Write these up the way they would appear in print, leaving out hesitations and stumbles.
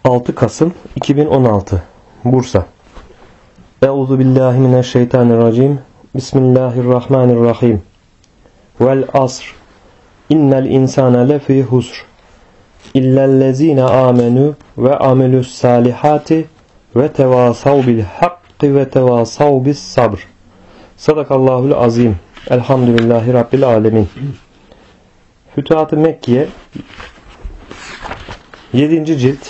6 Kasım 2016 Bursa. Euzubillahimineşşeytanirracim. Bismillahirrahmanirrahim. Vel asr. İnnel insane lefî husr. İllellezîne âmenû ve amelus salihati ve tevâsav bil hakkı ve tevâsav bis sabr. Sadakallahul azim. Elhamdülillahi Rabbil alemin. Fütuhat-ı Mekkiye 7. cilt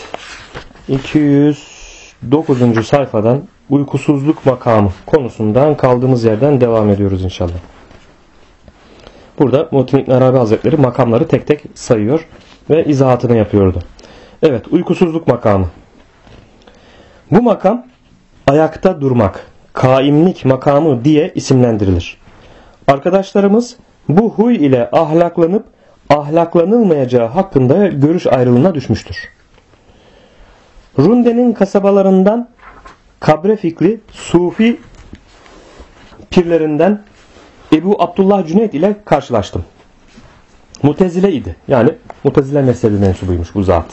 209. sayfadan uykusuzluk makamı konusundan kaldığımız yerden devam ediyoruz inşallah. Burada Muhittin İbn Arabi Hazretleri makamları tek tek sayıyor ve izahatını yapıyordu. Evet, uykusuzluk makamı. Bu makam ayakta durmak, kaimlik makamı diye isimlendirilir. Arkadaşlarımız bu huy ile ahlaklanıp ahlaklanılmayacağı hakkında görüş ayrılığına düşmüştür. Runde'nin kasabalarından kabre fikri Sufi pirlerinden Ebu Abdullah Cüneyd ile karşılaştım. Mutezile idi. Yani Mutezile mezhebi mensubuymuş bu zat.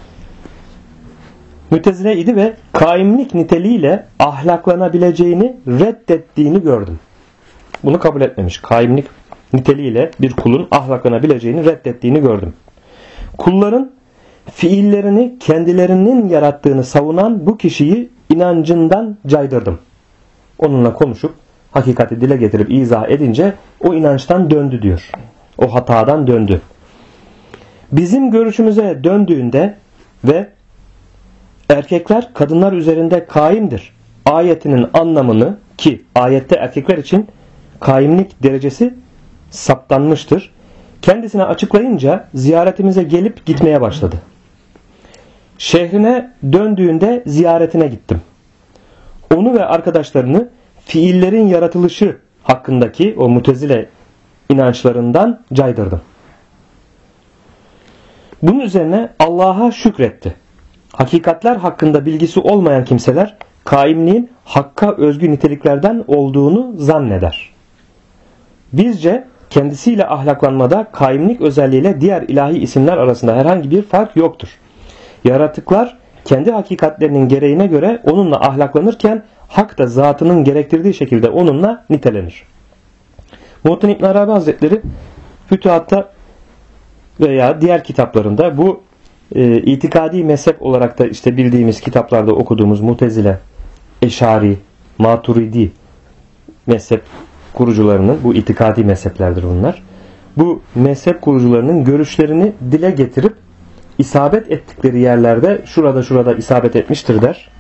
Mutezile idi ve kaimlik niteliğiyle ahlaklanabileceğini reddettiğini gördüm. Bunu kabul etmemiş. Kaimlik niteliğiyle bir kulun ahlaklanabileceğini reddettiğini gördüm. Kulların fiillerini kendilerinin yarattığını savunan bu kişiyi inancından caydırdım. Onunla konuşup hakikati dile getirip izah edince o inançtan döndü diyor. O hatadan döndü. Bizim görüşümüze döndüğünde ve erkekler kadınlar üzerinde kaimdir ayetinin anlamını, ki ayette erkekler için kaimlik derecesi saptanmıştır, kendisine açıklayınca ziyaretimize gelip gitmeye başladı. Şehrine döndüğünde ziyaretine gittim. Onu ve arkadaşlarını fiillerin yaratılışı hakkındaki o mutezile inançlarından caydırdım. Bunun üzerine Allah'a şükretti. Hakikatler hakkında bilgisi olmayan kimseler kaimliğin hakka özgü niteliklerden olduğunu zanneder. Bizce kendisiyle ahlaklanmada kaimlik özelliğiyle diğer ilahi isimler arasında herhangi bir fark yoktur. Yaratıklar kendi hakikatlerinin gereğine göre onunla ahlaklanırken hak da zatının gerektirdiği şekilde onunla nitelenir. Muhittin İbn Arabi Hazretleri Fütuhat'ta veya diğer kitaplarında bu itikadi mezhep olarak da işte bildiğimiz kitaplarda okuduğumuz Mutezile, Eşari, Maturidi mezhep kurucularının, bu itikadi mezheplerdir bunlar, bu mezhep kurucularının görüşlerini dile getirip isabet ettikleri yerlerde şurada isabet etmiştir der.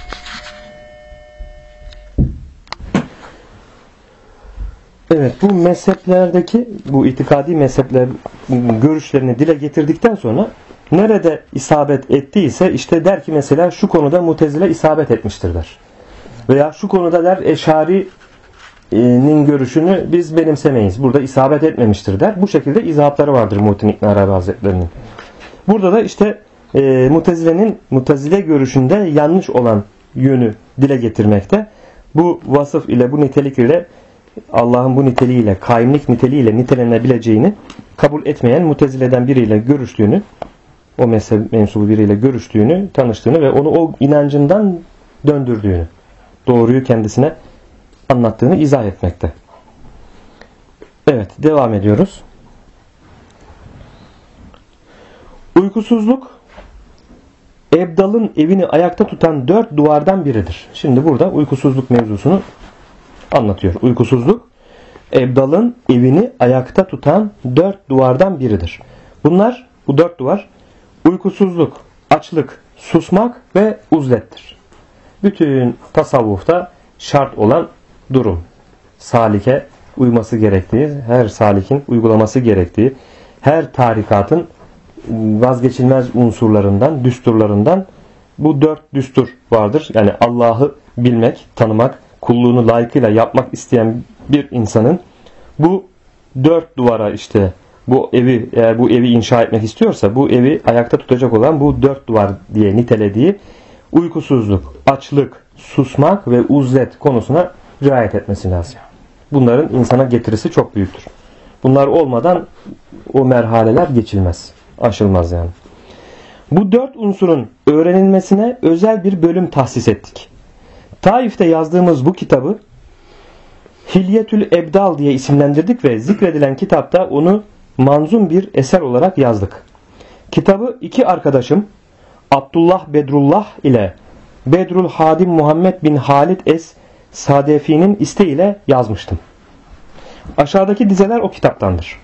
Evet, bu mezheplerdeki, bu itikadi mezhepler görüşlerini dile getirdikten sonra nerede isabet ettiyse işte der ki mesela şu konuda Mutezile isabet etmiştir der. Veya şu konuda der Eşari'nin görüşünü biz benimsemeyiz. Burada isabet etmemiştir der. Bu şekilde izahatları vardır Muhittin İbn Arabi Hazretleri'nin. Burada da işte Mutezile'nin Mutezile görüşünde yanlış olan yönü dile getirmekte. Bu vasıf ile, bu nitelik ile, Allah'ın bu niteliğiyle, kaimlik niteliğiyle nitelenebileceğini kabul etmeyen Mutezile'den biriyle görüştüğünü, o mezhep mensubu biriyle görüştüğünü, tanıştığını ve onu o inancından döndürdüğünü, doğruyu kendisine anlattığını izah etmekte. Evet, devam ediyoruz. Uykusuzluk, ebdalın evini ayakta tutan 4 duvardan biridir. Şimdi burada uykusuzluk mevzusunu anlatıyor. Uykusuzluk, ebdalın evini ayakta tutan 4 duvardan biridir. Bunlar, bu 4 duvar, uykusuzluk, açlık, susmak ve uzlettir. Bütün tasavvufta şart olan durum. Salike uyması gerektiği, her salikin uygulaması gerektiği, her tarikatın vazgeçilmez unsurlarından, düsturlarından bu 4 düstur vardır. Yani Allah'ı bilmek, tanımak, kulluğunu layıkıyla yapmak isteyen bir insanın bu 4 duvara, işte bu evi, eğer bu evi inşa etmek istiyorsa bu evi ayakta tutacak olan bu 4 duvar diye nitelediği uykusuzluk, açlık, susmak ve uzlet konusuna riayet etmesi lazım. Bunların insana getirisi çok büyüktür. Bunlar olmadan o merhaleler geçilmez, aşılmaz yani. Bu 4 unsurun öğrenilmesine özel bir bölüm tahsis ettik. Taif'te yazdığımız bu kitabı Hilyetül Ebdal diye isimlendirdik ve zikredilen kitapta onu manzum bir eser olarak yazdık. Kitabı 2 arkadaşım Abdullah Bedrullah ile Bedrul Hadim Muhammed bin Halid Es-Sadefi'nin isteğiyle yazmıştım. Aşağıdaki dizeler o kitaptandır.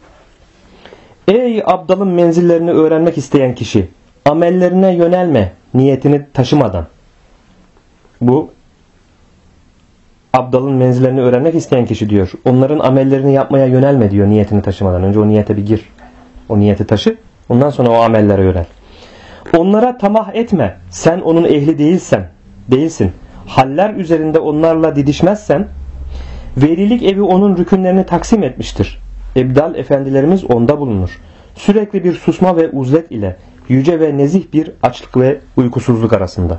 Ey Abdal'ın menzillerini öğrenmek isteyen kişi, amellerine yönelme niyetini taşımadan. Bu Abdal'ın menzillerini öğrenmek isteyen kişi diyor. Onların amellerini yapmaya yönelme diyor niyetini taşımadan. Önce o niyete bir gir. O niyeti taşı. Ondan sonra o amellere yönel. Onlara tamah etme. Sen onun ehli değilsin. Haller üzerinde onlarla didişmezsen, velilik evi onun rükünlerini taksim etmiştir. Ebdal efendilerimiz onda bulunur. Sürekli bir susma ve uzlet ile yüce ve nezih bir açlık ve uykusuzluk arasında.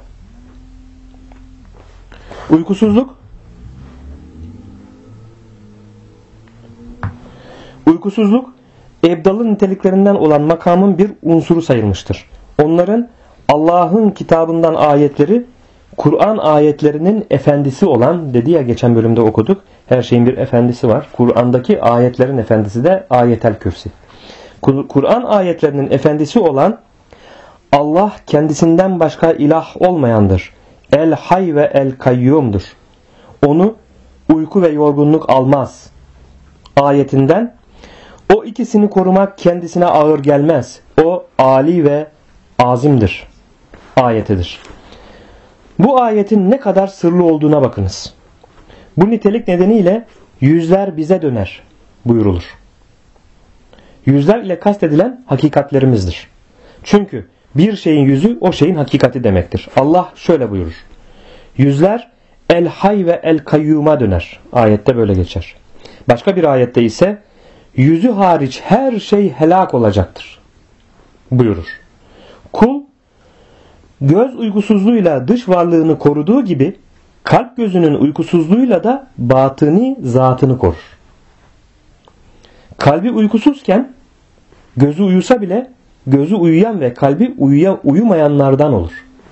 Uykusuzluk, ebdalın niteliklerinden olan makamın bir unsuru sayılmıştır. Onların Allah'ın kitabından ayetleri, Kur'an ayetlerinin efendisi olan, dedi ya geçen bölümde okuduk, her şeyin bir efendisi var. Kur'an'daki ayetlerin efendisi de Ayetel Kürsi. Kur'an ayetlerinin efendisi olan Allah kendisinden başka ilah olmayandır. El Hay ve El Kayyum'dur. Onu uyku ve yorgunluk almaz. Ayetinden o ikisini korumak kendisine ağır gelmez. O Ali ve azimdir. Ayetidir. Bu ayetin ne kadar sırlı olduğuna bakınız. Bu nitelik nedeniyle yüzler bize döner buyurulur. Yüzler ile kastedilen hakikatlerimizdir. Çünkü bir şeyin yüzü o şeyin hakikati demektir. Allah şöyle buyurur. Yüzler El Hay ve El Kayyum'a döner. Ayette böyle geçer. Başka bir ayette ise yüzü hariç her şey helak olacaktır buyurur. Kul göz uykusuzluğuyla dış varlığını koruduğu gibi kalp gözünün uykusuzluğuyla da batını zatını korur. Kalbi uykusuzken gözü uyusa bile gözü uyuyan ve kalbi uyumayanlardan olur.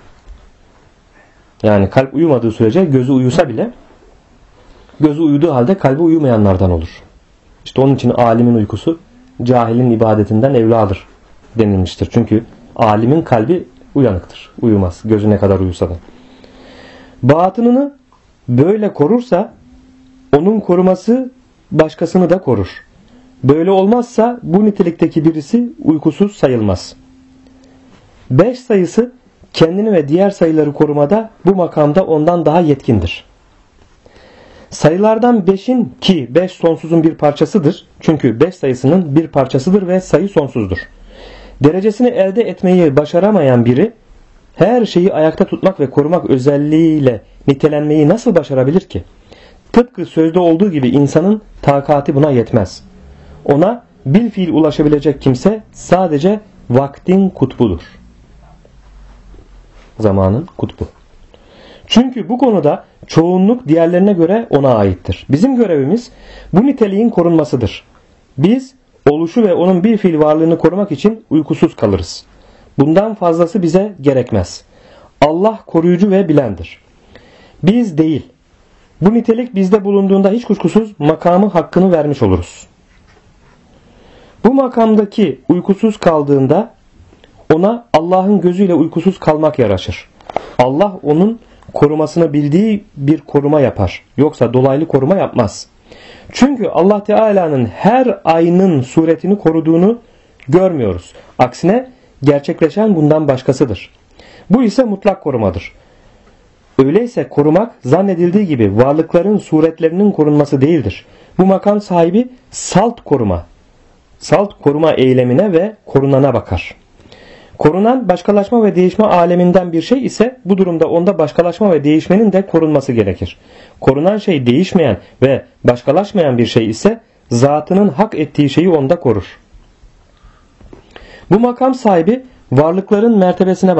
Yani kalp uyumadığı sürece gözü uyusa bile gözü uyuduğu halde kalbi uyumayanlardan olur. İşte onun için alimin uykusu cahilin ibadetinden evladır denilmiştir. Çünkü alimin kalbi uyanıktır. Uyumaz. Gözü ne kadar uyusa da. Batınını böyle korursa onun koruması başkasını da korur. Böyle olmazsa bu nitelikteki birisi uykusuz sayılmaz. 5 sayısı kendini ve diğer sayıları korumada bu makamda ondan daha yetkindir. Sayılardan 5'in ki 5 sonsuzun bir parçasıdır. Çünkü 5 sayısının bir parçasıdır ve sayı sonsuzdur. Derecesini elde etmeyi başaramayan biri her şeyi ayakta tutmak ve korumak özelliğiyle nitelenmeyi nasıl başarabilir ki? Tıpkı sözde olduğu gibi insanın takati buna yetmez. Ona bilfiil ulaşabilecek kimse sadece vaktin kutbudur. Zamanın kutbu. Çünkü bu konuda çoğunluk diğerlerine göre ona aittir. Bizim görevimiz bu niteliğin korunmasıdır. Biz oluşu ve onun bir fiil varlığını korumak için uykusuz kalırız. Bundan fazlası bize gerekmez. Allah koruyucu ve bilendir. Biz değil. Bu nitelik bizde bulunduğunda hiç kuşkusuz makamı hakkını vermiş oluruz. Bu makamdaki uykusuz kaldığında ona Allah'ın gözüyle uykusuz kalmak yaraşır. Allah onun korumasını bildiği bir koruma yapar. Yoksa dolaylı koruma yapmaz. Çünkü Allah Teala'nın her aynın suretini koruduğunu görmüyoruz. Aksine gerçekleşen bundan başkasıdır. Bu ise mutlak korumadır. Öyleyse korumak zannedildiği gibi varlıkların suretlerinin korunması değildir. Bu makam sahibi salt koruma eylemine ve korunana bakar. Korunan başkalaşma ve değişme aleminden bir şey ise bu durumda onda başkalaşma ve değişmenin de korunması gerekir. Korunan şey değişmeyen ve başkalaşmayan bir şey ise zatının hak ettiği şeyi onda korur. Bu makam sahibi varlıkların mertebelerine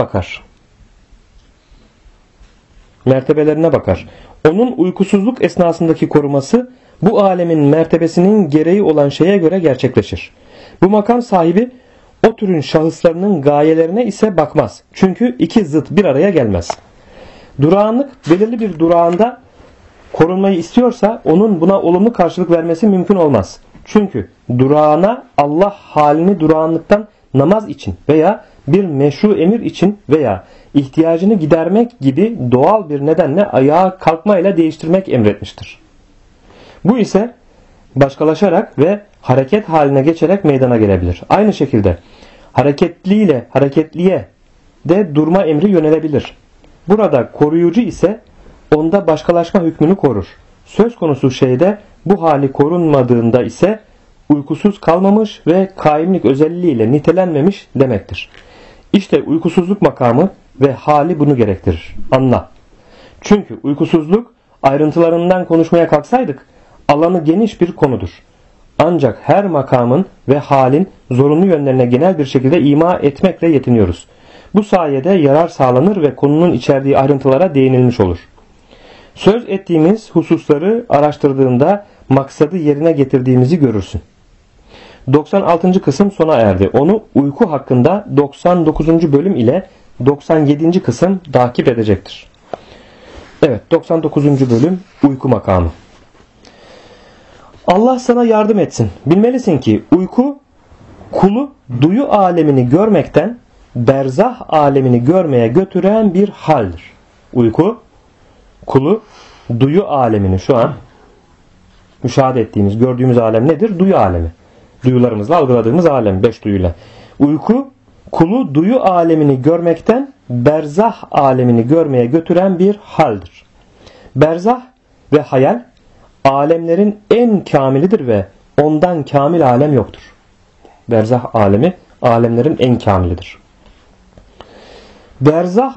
bakar. Onun uykusuzluk esnasındaki koruması bu alemin mertebesinin gereği olan şeye göre gerçekleşir. Bu makam sahibi O türün şahıslarının gayelerine ise bakmaz. Çünkü iki zıt bir araya gelmez. Durağanlık belirli bir durağında korunmayı istiyorsa onun buna olumlu karşılık vermesi mümkün olmaz. Çünkü durağana Allah halini durağanlıktan namaz için veya bir meşru emir için veya ihtiyacını gidermek gibi doğal bir nedenle ayağa kalkmayla değiştirmek emretmiştir. Bu ise başkalaşarak ve hareket haline geçerek meydana gelebilir. Aynı şekilde hareketliyle hareketliye de durma emri yönelebilir. Burada koruyucu ise onda başkalaşma hükmünü korur. Söz konusu şeyde bu hali korunmadığında ise uykusuz kalmamış ve kaimlik özelliğiyle nitelenmemiş demektir. İşte uykusuzluk makamı ve hali bunu gerektirir. Anla. Çünkü uykusuzluk ayrıntılarından konuşmaya kalksaydık alanı geniş bir konudur. Ancak her makamın ve halin zorunlu yönlerine genel bir şekilde ima etmekle yetiniyoruz. Bu sayede yarar sağlanır ve konunun içerdiği ayrıntılara değinilmiş olur. Söz ettiğimiz hususları araştırdığında maksadı yerine getirdiğimizi görürsün. 96. kısım sona erdi. Onu uyku hakkında 99. bölüm ile 97. kısım takip edecektir. Evet, 99. bölüm uyku makamı. Allah sana yardım etsin. Bilmelisin ki uyku kulu duyu alemini görmekten berzah alemini görmeye götüren bir haldir. Uyku kulu duyu alemini, şu an müşahede ettiğimiz, gördüğümüz alem nedir? Duyu alemi. Duyularımızla algıladığımız alem, 5 duyuyla. Uyku kulu duyu alemini görmekten berzah alemini görmeye götüren bir haldir. Berzah ve hayal alemlerin en kamilidir ve ondan kamil alem yoktur. Berzah alemi alemlerin en kamilidir. Berzah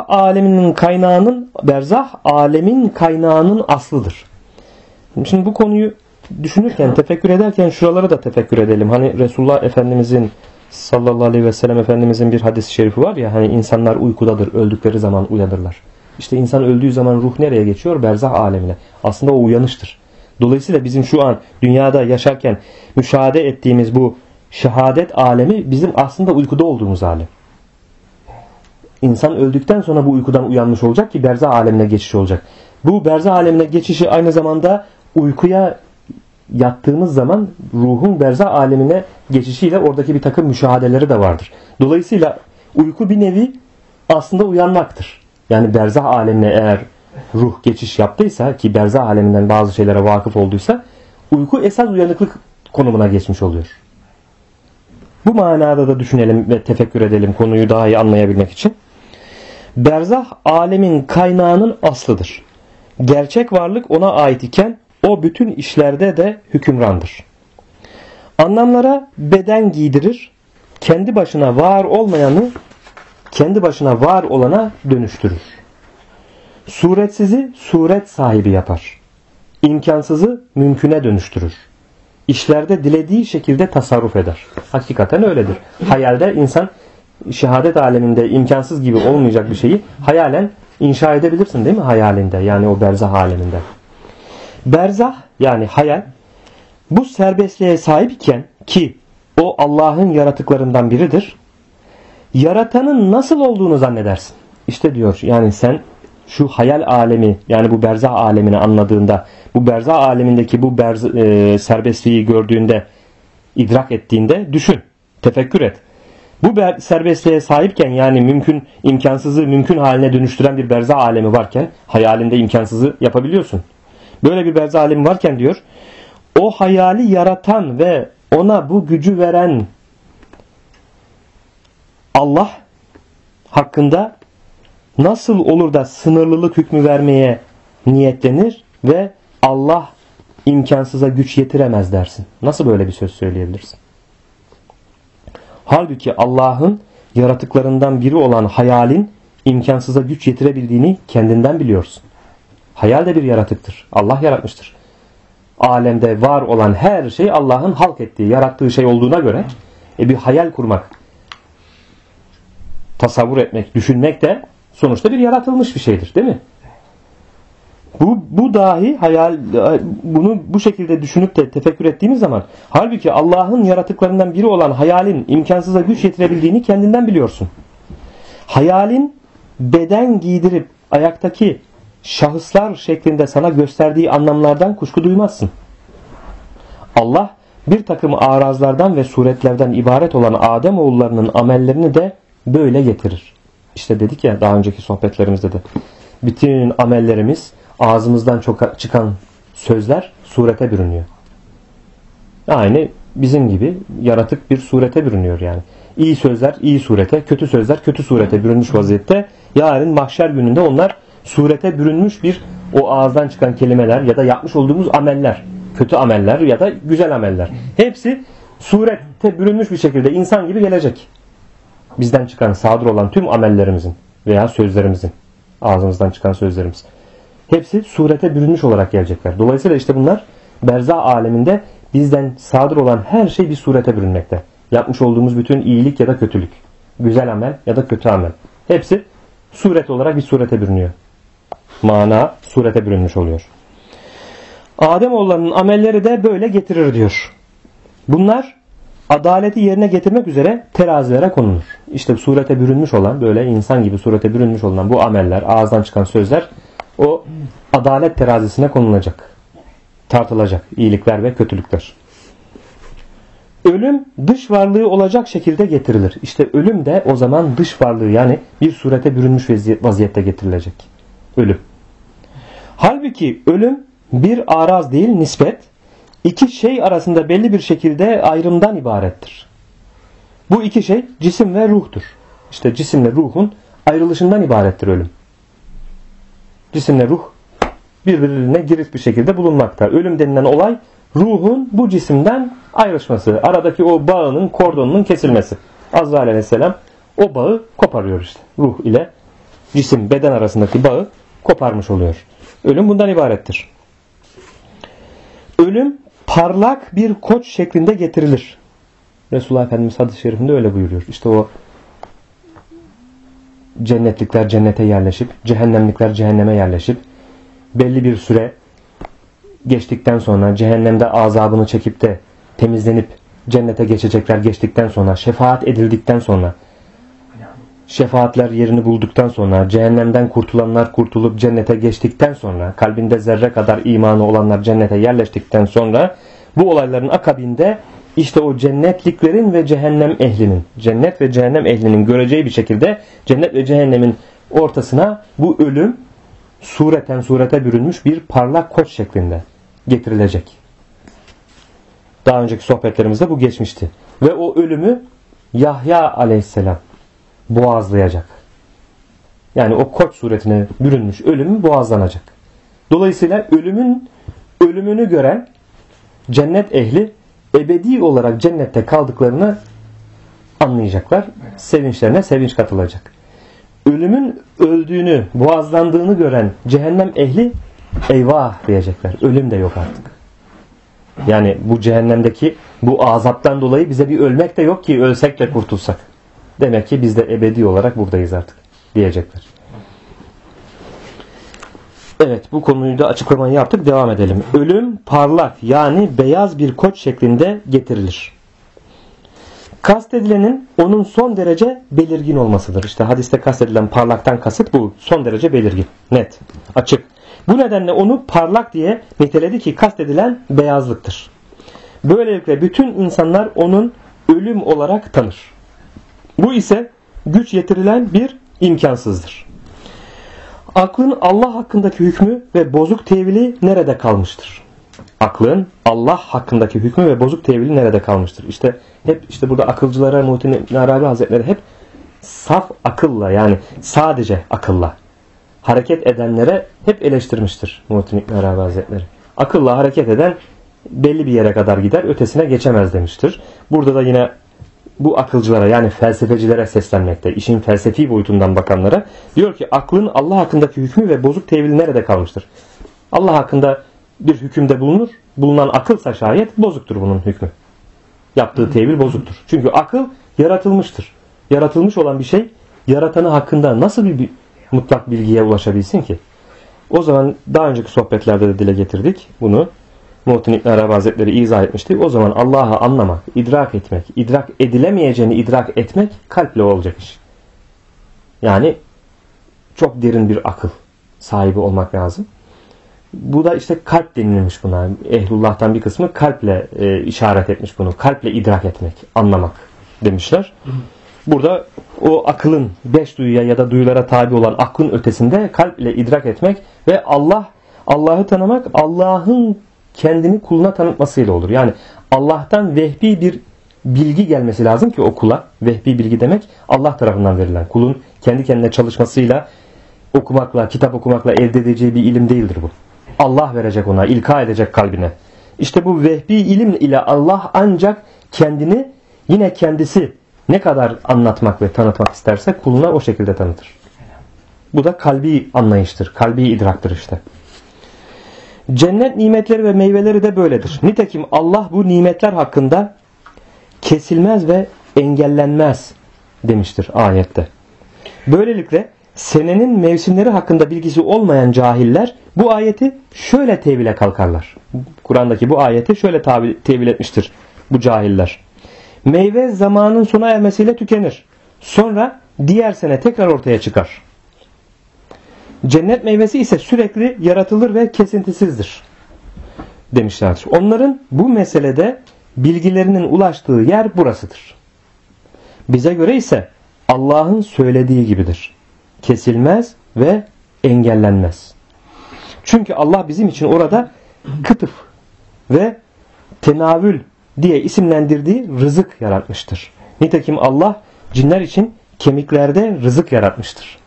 alemin kaynağının aslıdır. Şimdi bu konuyu düşünürken, tefekkür ederken şuraları da tefekkür edelim. Hani Resulullah Efendimizin sallallahu aleyhi ve sellem Efendimizin bir hadis-i şerifi var ya, hani insanlar uykudadır, öldükleri zaman uyanırlar. İşte insan öldüğü zaman ruh nereye geçiyor? Berzah alemine. Aslında o uyanıştır. Dolayısıyla bizim şu an dünyada yaşarken müşahede ettiğimiz bu şehadet alemi bizim aslında uykuda olduğumuz alem. İnsan öldükten sonra bu uykudan uyanmış olacak ki berzah alemine geçiş olacak. Bu berzah alemine geçişi aynı zamanda uykuya yattığımız zaman ruhun berzah alemine geçişiyle oradaki bir takım müşahedeleri de vardır. Dolayısıyla uyku bir nevi aslında uyanmaktır. Yani berzah alemine eğer ruh geçiş yaptıysa, ki berzah aleminden bazı şeylere vakıf olduysa, uyku esas uyanıklık konumuna geçmiş oluyor. Bu manada da düşünelim ve tefekkür edelim konuyu daha iyi anlayabilmek için. Berzah alemin kaynağının aslıdır. Gerçek varlık ona ait iken o bütün işlerde de hükümrandır. Anlamlara beden giydirir, kendi başına var olmayanı kendi başına var olana dönüştürür. Suretsizi suret sahibi yapar. İmkansızı mümküne dönüştürür. İşlerde dilediği şekilde tasarruf eder. Hakikaten öyledir. Hayalde insan şehadet aleminde imkansız gibi olmayacak bir şeyi hayalen inşa edebilirsin değil mi? Hayalinde, yani o berzah aleminde. Berzah yani hayal bu serbestliğe sahip iken, ki o Allah'ın yaratıklarından biridir, yaratanın nasıl olduğunu zannedersin. İşte diyor, yani sen şu hayal alemi, yani bu berzah alemini anladığında, bu berzah alemindeki bu serbestliği gördüğünde, idrak ettiğinde düşün, tefekkür et. Bu serbestliğe sahipken, yani imkansızı mümkün haline dönüştüren bir berzah alemi varken, hayalinde imkansızı yapabiliyorsun. Böyle bir berzah alemi varken diyor, o hayali yaratan ve ona bu gücü veren Allah hakkında nasıl olur da sınırlılık hükmü vermeye niyetlenir ve Allah imkansıza güç yetiremez dersin? Nasıl böyle bir söz söyleyebilirsin? Halbuki Allah'ın yaratıklarından biri olan hayalin imkansıza güç yetirebildiğini kendinden biliyorsun. Hayal de bir yaratıktır. Allah yaratmıştır. Alemde var olan her şey Allah'ın halk ettiği, yarattığı şey olduğuna göre bir hayal kurmak, tasavvur etmek, düşünmek de sonuçta bir yaratılmış bir şeydir, değil mi? Bu dahi hayal, bunu bu şekilde düşünüp de tefekkür ettiğimiz zaman halbuki Allah'ın yaratıklarından biri olan hayalin imkansıza güç yetirebildiğini kendinden biliyorsun. Hayalin beden giydirip ayaktaki şahıslar şeklinde sana gösterdiği anlamlardan kuşku duymazsın. Allah bir takım arazlardan ve suretlerden ibaret olan Ademoğullarının amellerini de böyle getirir. İşte dedik ya daha önceki sohbetlerimizde de. Bütün amellerimiz, ağzımızdan çok çıkan sözler surete bürünüyor. Aynı bizim gibi yaratık bir surete bürünüyor yani. İyi sözler iyi surete, kötü sözler kötü surete bürünmüş vaziyette. Yarın mahşer gününde onlar surete bürünmüş bir o ağızdan çıkan kelimeler ya da yapmış olduğumuz ameller, kötü ameller ya da güzel ameller. Hepsi surete bürünmüş bir şekilde insan gibi gelecek. Bizden çıkan, sadır olan tüm amellerimizin veya sözlerimizin, ağzımızdan çıkan sözlerimiz. Hepsi surete bürünmüş olarak gelecekler. Dolayısıyla işte bunlar berzah aleminde bizden sadır olan her şey bir surete bürünmekte. Yapmış olduğumuz bütün iyilik ya da kötülük, güzel amel ya da kötü amel. Hepsi suret olarak bir surete bürünüyor. Mana surete bürünmüş oluyor. Ademoğullarının amelleri de böyle getirir diyor. Bunlar adaleti yerine getirmek üzere terazilere konulur. İşte surete bürünmüş olan, böyle insan gibi surete bürünmüş olan bu ameller, ağızdan çıkan sözler o adalet terazisine konulacak. Tartılacak iyilikler ve kötülükler. Ölüm dış varlığı olacak şekilde getirilir. İşte ölüm de o zaman dış varlığı yani bir surete bürünmüş vaziyette getirilecek. Ölüm. Halbuki ölüm bir araz değil nispet, iki şey arasında belli bir şekilde ayrımdan ibarettir. Bu iki şey cisim ve ruhtur. İşte cisimle ruhun ayrılışından ibarettir ölüm. Cisimle ruh birbirine girit bir şekilde bulunmakta. Ölüm denilen olay ruhun bu cisimden ayrışması. Aradaki o bağının, kordonunun kesilmesi. Azrail aleyhisselam o bağı koparıyor işte. Ruh ile cisim, beden arasındaki bağı koparmış oluyor. Ölüm bundan ibarettir. Ölüm parlak bir koç şeklinde getirilir. Resulullah Efendimiz hadis-i şerifinde öyle buyuruyor. İşte o cennetlikler cennete yerleşip, cehennemlikler cehenneme yerleşip, belli bir süre geçtikten sonra, cehennemde azabını çekip de temizlenip cennete geçecekler geçtikten sonra, şefaat edildikten sonra, şefaatler yerini bulduktan sonra, cehennemden kurtulanlar kurtulup cennete geçtikten sonra, kalbinde zerre kadar imanı olanlar cennete yerleştikten sonra, bu olayların akabinde işte o cennetliklerin ve cehennem ehlinin, cennet ve cehennem ehlinin göreceği bir şekilde cennet ve cehennemin ortasına bu ölüm surete bürünmüş bir parlak koç şeklinde getirilecek. Daha önceki sohbetlerimizde bu geçmişti. Ve o ölümü Yahya aleyhisselam boğazlayacak. Yani o koç suretine bürünmüş ölümü boğazlanacak. Dolayısıyla ölümünü gören cennet ehli ebedi olarak cennette kaldıklarını anlayacaklar. Sevinçlerine sevinç katılacak. Ölümün öldüğünü, boğazlandığını gören cehennem ehli eyvah diyecekler. Ölüm de yok artık. Yani bu cehennemdeki bu azaptan dolayı bize bir ölmek de yok ki ölsek de kurtulsak. Demek ki biz de ebedi olarak buradayız artık diyecekler. Evet, bu konuyu da açıklamayı yaptık. Devam edelim. Ölüm parlak yani beyaz bir koç şeklinde getirilir. Kastedilenin onun son derece belirgin olmasıdır. İşte hadiste kastedilen parlaktan kasıt bu. Son derece belirgin, net, açık. Bu nedenle onu parlak diye niteledi ki kastedilen beyazlıktır. Böylelikle bütün insanlar onun ölüm olarak tanır. Bu ise güç yetirilen bir imkansızdır. Aklın Allah hakkındaki hükmü ve bozuk tevili nerede kalmıştır? Aklın Allah hakkındaki hükmü ve bozuk tevili nerede kalmıştır? İşte burada akılcılara Muhittin İbn Arabi Hazretleri hep saf akılla yani sadece akılla hareket edenlere hep eleştirmiştir Muhittin İbn Arabi Hazretleri. Akılla hareket eden belli bir yere kadar gider, ötesine geçemez demiştir. Burada da yine bu akılcılara yani felsefecilere seslenmekte, işin felsefi boyutundan bakanlara diyor ki aklın Allah hakkındaki hükmü ve bozuk tevili nerede kalmıştır? Allah hakkında bir hükümde bulunur, bulunan akılsa şayet bozuktur bunun hükmü. Yaptığı tevil bozuktur. Çünkü akıl yaratılmıştır. Yaratılmış olan bir şey yaratanı hakkında nasıl bir mutlak bilgiye ulaşabilsin ki? O zaman daha önceki sohbetlerde de dile getirdik bunu. Muhittin İbn Arabi Hazretleri izah etmişti. O zaman Allah'ı anlamak, idrak etmek, idrak edilemeyeceğini idrak etmek kalple olacak iş. Yani çok derin bir akıl sahibi olmak lazım. Bu da işte kalp denilmiş buna. Ehlullah'tan bir kısmı kalple işaret etmiş bunu. Kalple idrak etmek, anlamak demişler. Burada o akılın, beş duyuya ya da duyulara tabi olan aklın ötesinde kalple idrak etmek ve Allah'ı tanımak, Allah'ın kendini kuluna tanıtmasıyla olur. Yani Allah'tan vehbi bir bilgi gelmesi lazım ki o kula. Vehbi bilgi demek Allah tarafından verilen. Kulun kendi kendine çalışmasıyla, okumakla, kitap okumakla elde edeceği bir ilim değildir bu. Allah verecek ona, ilka edecek kalbine. İşte bu vehbi ilim ile Allah ancak kendini, yine kendisi ne kadar anlatmak ve tanıtmak isterse kuluna o şekilde tanıtır. Bu da kalbi anlayıştır, kalbi idraktır işte. Cennet nimetleri ve meyveleri de böyledir. Nitekim Allah bu nimetler hakkında kesilmez ve engellenmez demiştir ayette. Böylelikle senenin mevsimleri hakkında bilgisi olmayan cahiller bu ayeti şöyle tevile kalkarlar. Kur'an'daki bu ayeti şöyle tevil etmiştir bu cahiller. Meyve zamanın sona ermesiyle tükenir. Sonra diğer sene tekrar ortaya çıkar. Cennet meyvesi ise sürekli yaratılır ve kesintisizdir demişlerdir. Onların bu meselede bilgilerinin ulaştığı yer burasıdır. Bize göre ise Allah'ın söylediği gibidir. Kesilmez ve engellenmez. Çünkü Allah bizim için orada kıtıf ve tenavül diye isimlendirdiği rızık yaratmıştır. Nitekim Allah cinler için kemiklerde rızık yaratmıştır.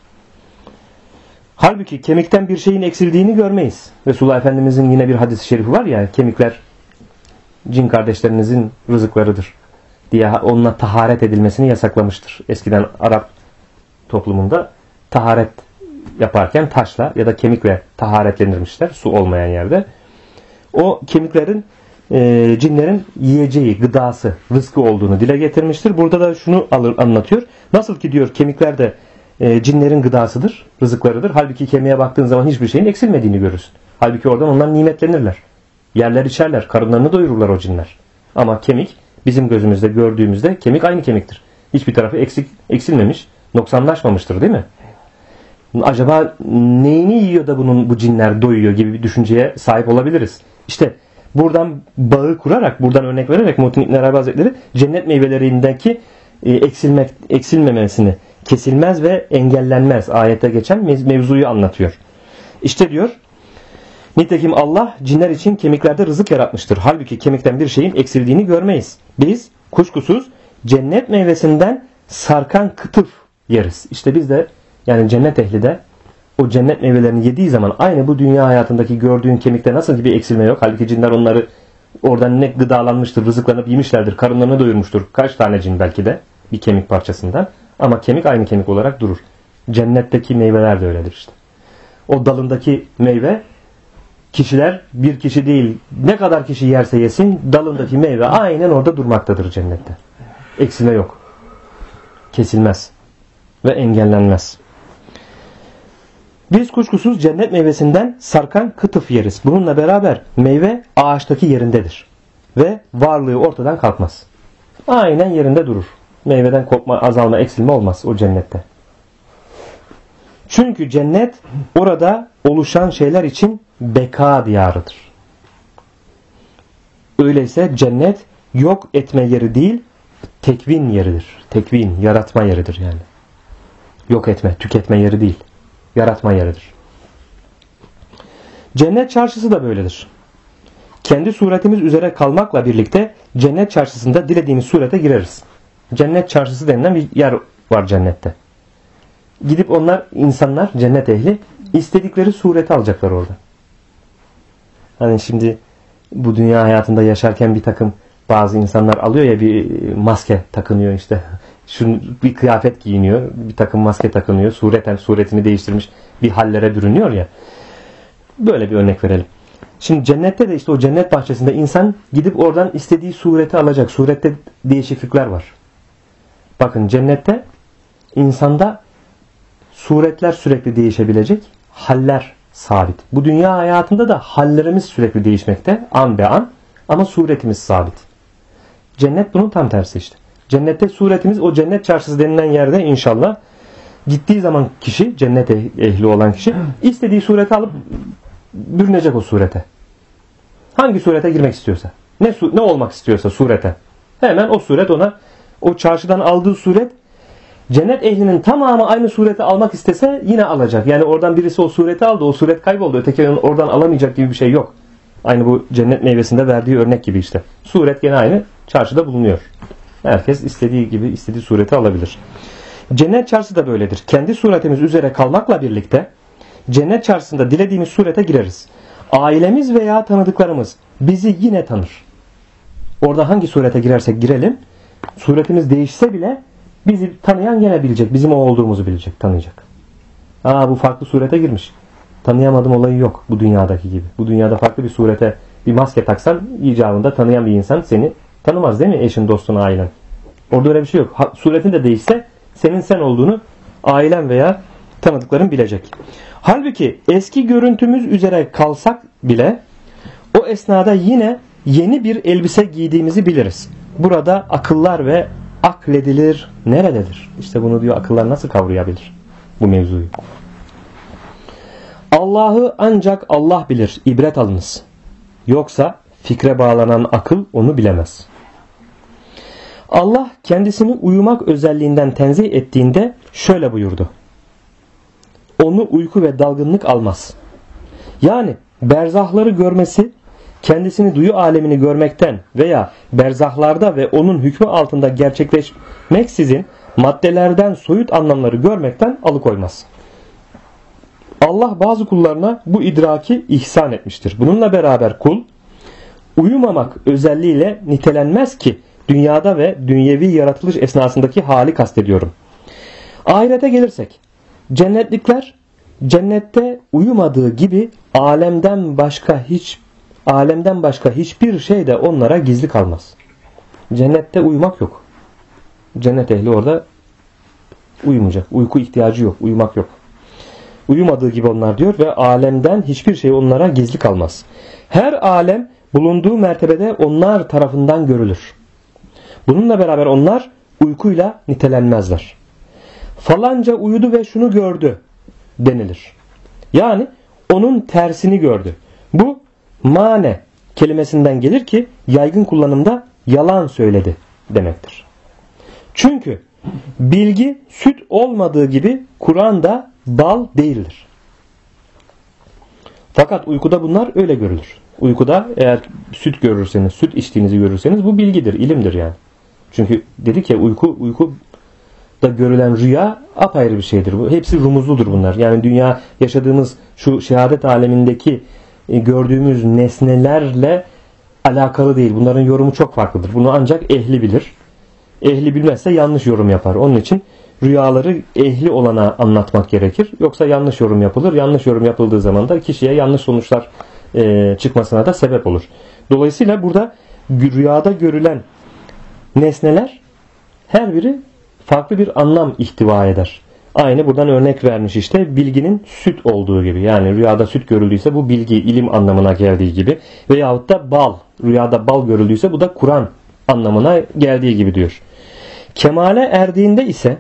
Halbuki kemikten bir şeyin eksildiğini görmeyiz. Resulullah Efendimizin yine bir hadis-i şerifi var ya, kemikler cin kardeşlerinizin rızıklarıdır diye onunla taharet edilmesini yasaklamıştır. Eskiden Arap toplumunda taharet yaparken taşla ya da kemikle taharetlenirmişler su olmayan yerde. O kemiklerin cinlerin yiyeceği, gıdası, rızkı olduğunu dile getirmiştir. Burada da şunu anlatıyor. Nasıl ki diyor kemikler de cinlerin gıdasıdır, rızıklarıdır. Halbuki kemiğe baktığın zaman hiçbir şeyin eksilmediğini görürsün. Halbuki oradan onlar nimetlenirler. Yerler içerler, karınlarını doyururlar o cinler. Ama kemik bizim gözümüzde gördüğümüzde kemik aynı kemiktir. Hiçbir tarafı eksilmemiş, noksanlaşmamıştır değil mi? Acaba neyini yiyor da bu cinler doyuyor gibi bir düşünceye sahip olabiliriz. İşte buradan bağı kurarak, buradan örnek vererek Muhittin İbn Arabi Hazretleri cennet meyvelerindeki eksilmemesini, kesilmez ve engellenmez ayette geçen mevzuyu anlatıyor. İşte diyor, nitekim Allah cinler için kemiklerde rızık yaratmıştır. Halbuki kemikten bir şeyin eksildiğini görmeyiz. Biz kuşkusuz cennet meyvesinden sarkan kıtıf yeriz. İşte biz de, yani cennet ehli de o cennet meyvelerini yediği zaman aynı bu dünya hayatındaki gördüğün kemikte nasıl gibi eksilme yok. Halbuki cinler onları oradan ne gıdalanmıştır, rızıklanıp yemişlerdir, karınlarını doyurmuştur. Kaç tane cin belki de bir kemik parçasından. Ama kemik aynı kemik olarak durur. Cennetteki meyveler de öyledir işte. O dalındaki meyve, kişiler bir kişi değil, ne kadar kişi yerse yesin dalındaki meyve aynen orada durmaktadır cennette. Eksilme yok. Kesilmez ve engellenmez. Biz kuşkusuz cennet meyvesinden sarkan kıtıf yeriz. Bununla beraber meyve ağaçtaki yerindedir. Ve varlığı ortadan kalkmaz. Aynen yerinde durur. Meyveden kopma, azalma, eksilme olmaz o cennette. Çünkü cennet orada oluşan şeyler için beka diyarıdır. Öyleyse cennet yok etme yeri değil, tekvin yeridir. Tekvin, yaratma yeridir yani. Yok etme, tüketme yeri değil. Yaratma yeridir. Cennet çarşısı da böyledir. Kendi suretimiz üzere kalmakla birlikte cennet çarşısında dilediğimiz surete gireriz. Cennet çarşısı denilen bir yer var cennette. Gidip insanlar, cennet ehli istedikleri sureti alacaklar orada. Hani şimdi bu dünya hayatında yaşarken bir takım bazı insanlar alıyor ya, bir maske takınıyor işte. Bir kıyafet giyiniyor, bir takım maske takınıyor, suretini değiştirmiş bir hallere bürünüyor ya. Böyle bir örnek verelim. Şimdi cennette de işte o cennet bahçesinde insan gidip oradan istediği sureti alacak. Surette değişiklikler var. Bakın cennette insanda suretler sürekli değişebilecek, haller sabit. Bu dünya hayatında da hallerimiz sürekli değişmekte. An be an. Ama suretimiz sabit. Cennet bunun tam tersi işte. Cennette suretimiz o cennet çarşısı denilen yerde inşallah gittiği zaman kişi, cennet ehli olan kişi istediği sureti alıp bürünecek o surete. Hangi surete girmek istiyorsa. Ne olmak istiyorsa surete. Hemen o suret ona, o çarşıdan aldığı suret, cennet ehlinin tamamı aynı sureti almak istese yine alacak. Yani oradan birisi o sureti aldı, o suret kayboldu. Öteki oradan alamayacak gibi bir şey yok. Aynı bu cennet meyvesinde verdiği örnek gibi işte. Suret gene aynı çarşıda bulunuyor. Herkes istediği gibi istediği sureti alabilir. Cennet çarşısı da böyledir. Kendi suretimiz üzere kalmakla birlikte cennet çarşısında dilediğimiz surete gireriz. Ailemiz veya tanıdıklarımız bizi yine tanır. Orada hangi surete girersek girelim, suretimiz değişse bile bizi tanıyan gene bilecek. Bizim o olduğumuzu bilecek, tanıyacak. Bu farklı surete girmiş. Tanıyamadım olayı yok bu dünyadaki gibi. Bu dünyada farklı bir surete bir maske taksan icabında tanıyan bir insan seni tanımaz değil mi? Eşin, dostun, ailen. Orada öyle bir şey yok. Suretin de değişse senin sen olduğunu ailen veya tanıdıkların bilecek. Halbuki eski görüntümüz üzere kalsak bile o esnada yine yeni bir elbise giydiğimizi biliriz. Burada akıllar ve akledilir nerededir? İşte bunu diyor, akıllar nasıl kavrayabilir bu mevzuyu? Allah'ı ancak Allah bilir, ibret alınız. Yoksa fikre bağlanan akıl onu bilemez. Allah kendisini uyumak özelliğinden tenzih ettiğinde şöyle buyurdu. Onu uyku ve dalgınlık almaz. Yani berzahları görmesi, kendisini duyu alemini görmekten veya berzahlarda ve onun hükmü altında gerçekleşmeksizin maddelerden soyut anlamları görmekten alıkoymaz. Allah bazı kullarına bu idraki ihsan etmiştir. Bununla beraber kul uyumamak özelliğiyle nitelenmez ki dünyada ve dünyevi yaratılış esnasındaki hali kastediyorum. Ahirete gelirsek cennetlikler cennette uyumadığı gibi alemden başka hiçbir şey de onlara gizli kalmaz. Cennette uyumak yok. Cennet ehli orada uyumayacak. Uyku ihtiyacı yok. Uyumak yok. Uyumadığı gibi onlar diyor ve alemden hiçbir şey onlara gizli kalmaz. Her alem bulunduğu mertebede onlar tarafından görülür. Bununla beraber onlar uykuyla nitelenmezler. Falanca uyudu ve şunu gördü denilir. Yani onun tersini gördü. Bu mane kelimesinden gelir ki yaygın kullanımda yalan söyledi demektir. Çünkü bilgi süt olmadığı gibi Kur'an'da bal değildir. Fakat uykuda bunlar öyle görülür. Uykuda eğer süt görürseniz, süt içtiğinizi görürseniz bu bilgidir, ilimdir yani. Çünkü dedik ya uykuda görülen rüya apayrı bir şeydir. Bu hepsi rumuzludur bunlar. Yani dünya yaşadığımız şu şehadet alemindeki gördüğümüz nesnelerle alakalı değil. Bunların yorumu çok farklıdır. Bunu ancak ehli bilir. Ehli bilmezse yanlış yorum yapar. Onun için rüyaları ehli olana anlatmak gerekir. Yoksa yanlış yorum yapılır. Yanlış yorum yapıldığı zaman da kişiye yanlış sonuçlar çıkmasına da sebep olur. Dolayısıyla burada rüyada görülen nesneler her biri farklı bir anlam ihtiva eder. Aynı buradan örnek vermiş işte bilginin süt olduğu gibi. Yani rüyada süt görüldüyse bu bilgi, ilim anlamına geldiği gibi. Veyahut da bal. Rüyada bal görüldüyse bu da Kur'an anlamına geldiği gibi diyor. Kemale erdiğinde ise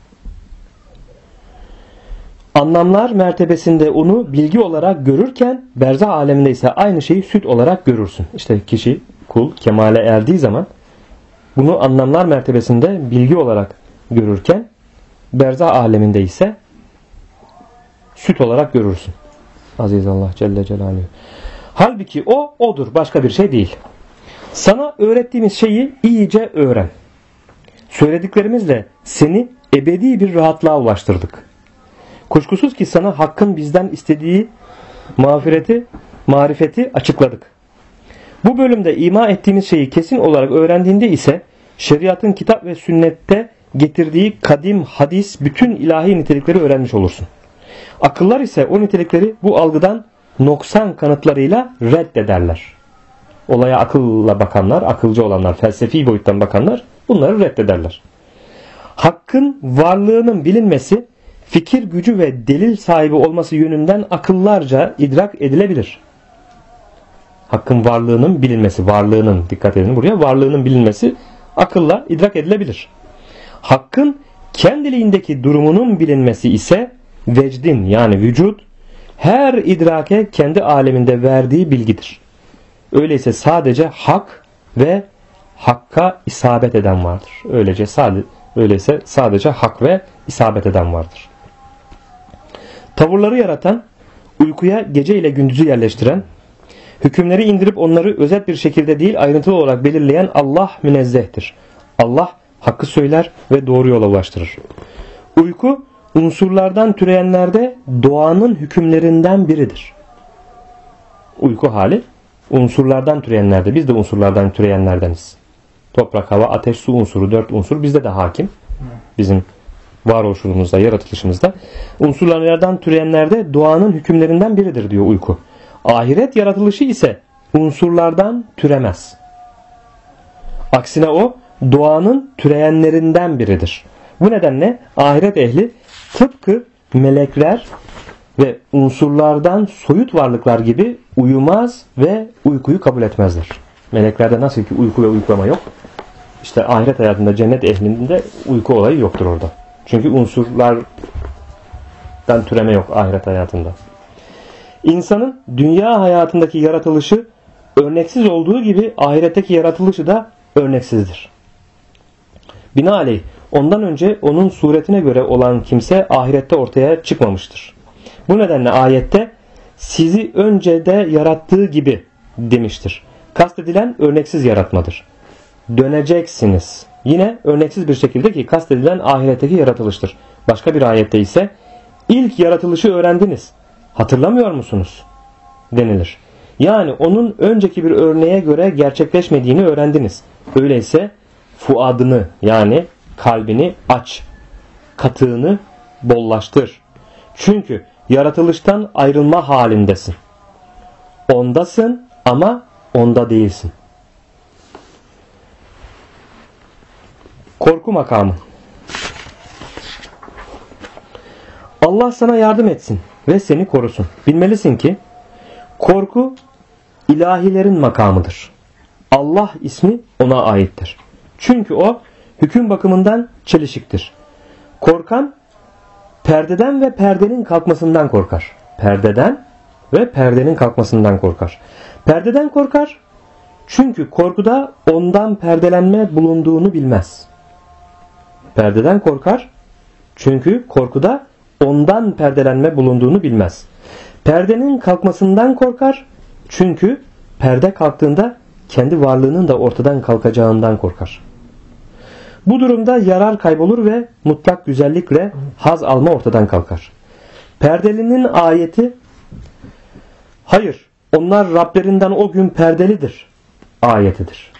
anlamlar mertebesinde onu bilgi olarak görürken berzah aleminde ise aynı şeyi süt olarak görürsün. İşte kişi, kul kemale erdiği zaman bunu anlamlar mertebesinde bilgi olarak görürken berzah aleminde ise süt olarak görürsün. Aziz Allah Celle Celaluhu. Halbuki o odur. Başka bir şey değil. Sana öğrettiğimiz şeyi iyice öğren. Söylediklerimizle seni ebedi bir rahatlığa ulaştırdık. Kuşkusuz ki sana Hakk'ın bizden istediği marifeti açıkladık. Bu bölümde ima ettiğimiz şeyi kesin olarak öğrendiğinde ise şeriatın kitap ve sünnette getirdiği kadim hadis bütün ilahi nitelikleri öğrenmiş olursun. Akıllar ise o nitelikleri bu algıdan noksan kanıtlarıyla reddederler. Olaya akılla bakanlar, akılcı olanlar, felsefi boyuttan bakanlar bunları reddederler. Hakkın varlığının bilinmesi fikir gücü ve delil sahibi olması yönünden akıllarca idrak edilebilir. Hakkın varlığının bilinmesi, dikkat edin buraya, varlığının bilinmesi akılla idrak edilebilir. Hakkın kendiliğindeki durumunun bilinmesi ise vecdin yani vücut her idrake kendi aleminde verdiği bilgidir. Öyleyse sadece hak ve hakka isabet eden vardır. Öyleyse sadece hak ve isabet eden vardır. Tavırları yaratan, uykuya gece ile gündüzü yerleştiren, hükümleri indirip onları özet bir şekilde değil ayrıntılı olarak belirleyen Allah münezzehtir. Allah hakkı söyler ve doğru yola ulaştırır. Uyku unsurlardan türeyenlerde doğanın hükümlerinden biridir. Uyku hali unsurlardan türeyenlerde, biz de unsurlardan türeyenlerdeniz. Toprak, hava, ateş, su unsuru, 4 unsur bizde de hakim. Bizim varoluşumuzda, yaratılışımızda. Unsurlardan türeyenlerde doğanın hükümlerinden biridir diyor uyku. Ahiret yaratılışı ise unsurlardan türemez. Aksine o doğanın türeyenlerinden biridir. Bu nedenle ahiret ehli tıpkı melekler ve unsurlardan soyut varlıklar gibi uyumaz ve uykuyu kabul etmezler. Meleklerde nasıl ki uyku ve uykulama yok, İşte ahiret hayatında cennet ehlinde uyku olayı yoktur orada. Çünkü unsurlardan türeme yok ahiret hayatında. İnsanın dünya hayatındaki yaratılışı örneksiz olduğu gibi ahiretteki yaratılışı da örneksizdir. Binaenaleyh ondan önce onun suretine göre olan kimse ahirette ortaya çıkmamıştır. Bu nedenle ayette sizi önce de yarattığı gibi demiştir. Kastedilen örneksiz yaratmadır. Döneceksiniz. Yine örneksiz bir şekilde ki kastedilen ahiretteki yaratılıştır. Başka bir ayette ise ilk yaratılışı öğrendiniz. Hatırlamıyor musunuz? Denilir. Yani onun önceki bir örneğe göre gerçekleşmediğini öğrendiniz. Öyleyse fuadını yani kalbini aç. Katığını bollaştır. Çünkü yaratılıştan ayrılma halindesin. Ondasın ama onda değilsin. Korku makamı. Allah sana yardım etsin ve seni korusun. Bilmelisin ki korku ilahilerin makamıdır. Allah ismi ona aittir. Çünkü o hüküm bakımından çelişiktir. Korkan perdeden ve perdenin kalkmasından korkar. Perdeden ve perdenin kalkmasından korkar. Perdeden korkar çünkü korkuda ondan perdelenme bulunduğunu bilmez. Perdeden korkar çünkü korkuda ondan perdelenme bulunduğunu bilmez. Perdenin kalkmasından korkar çünkü perde kalktığında kendi varlığının da ortadan kalkacağından korkar. Bu durumda yarar kaybolur ve mutlak güzellikle haz alma ortadan kalkar. Perdelinin ayeti hayır onlar Rablerinden o gün perdelidir ayetidir.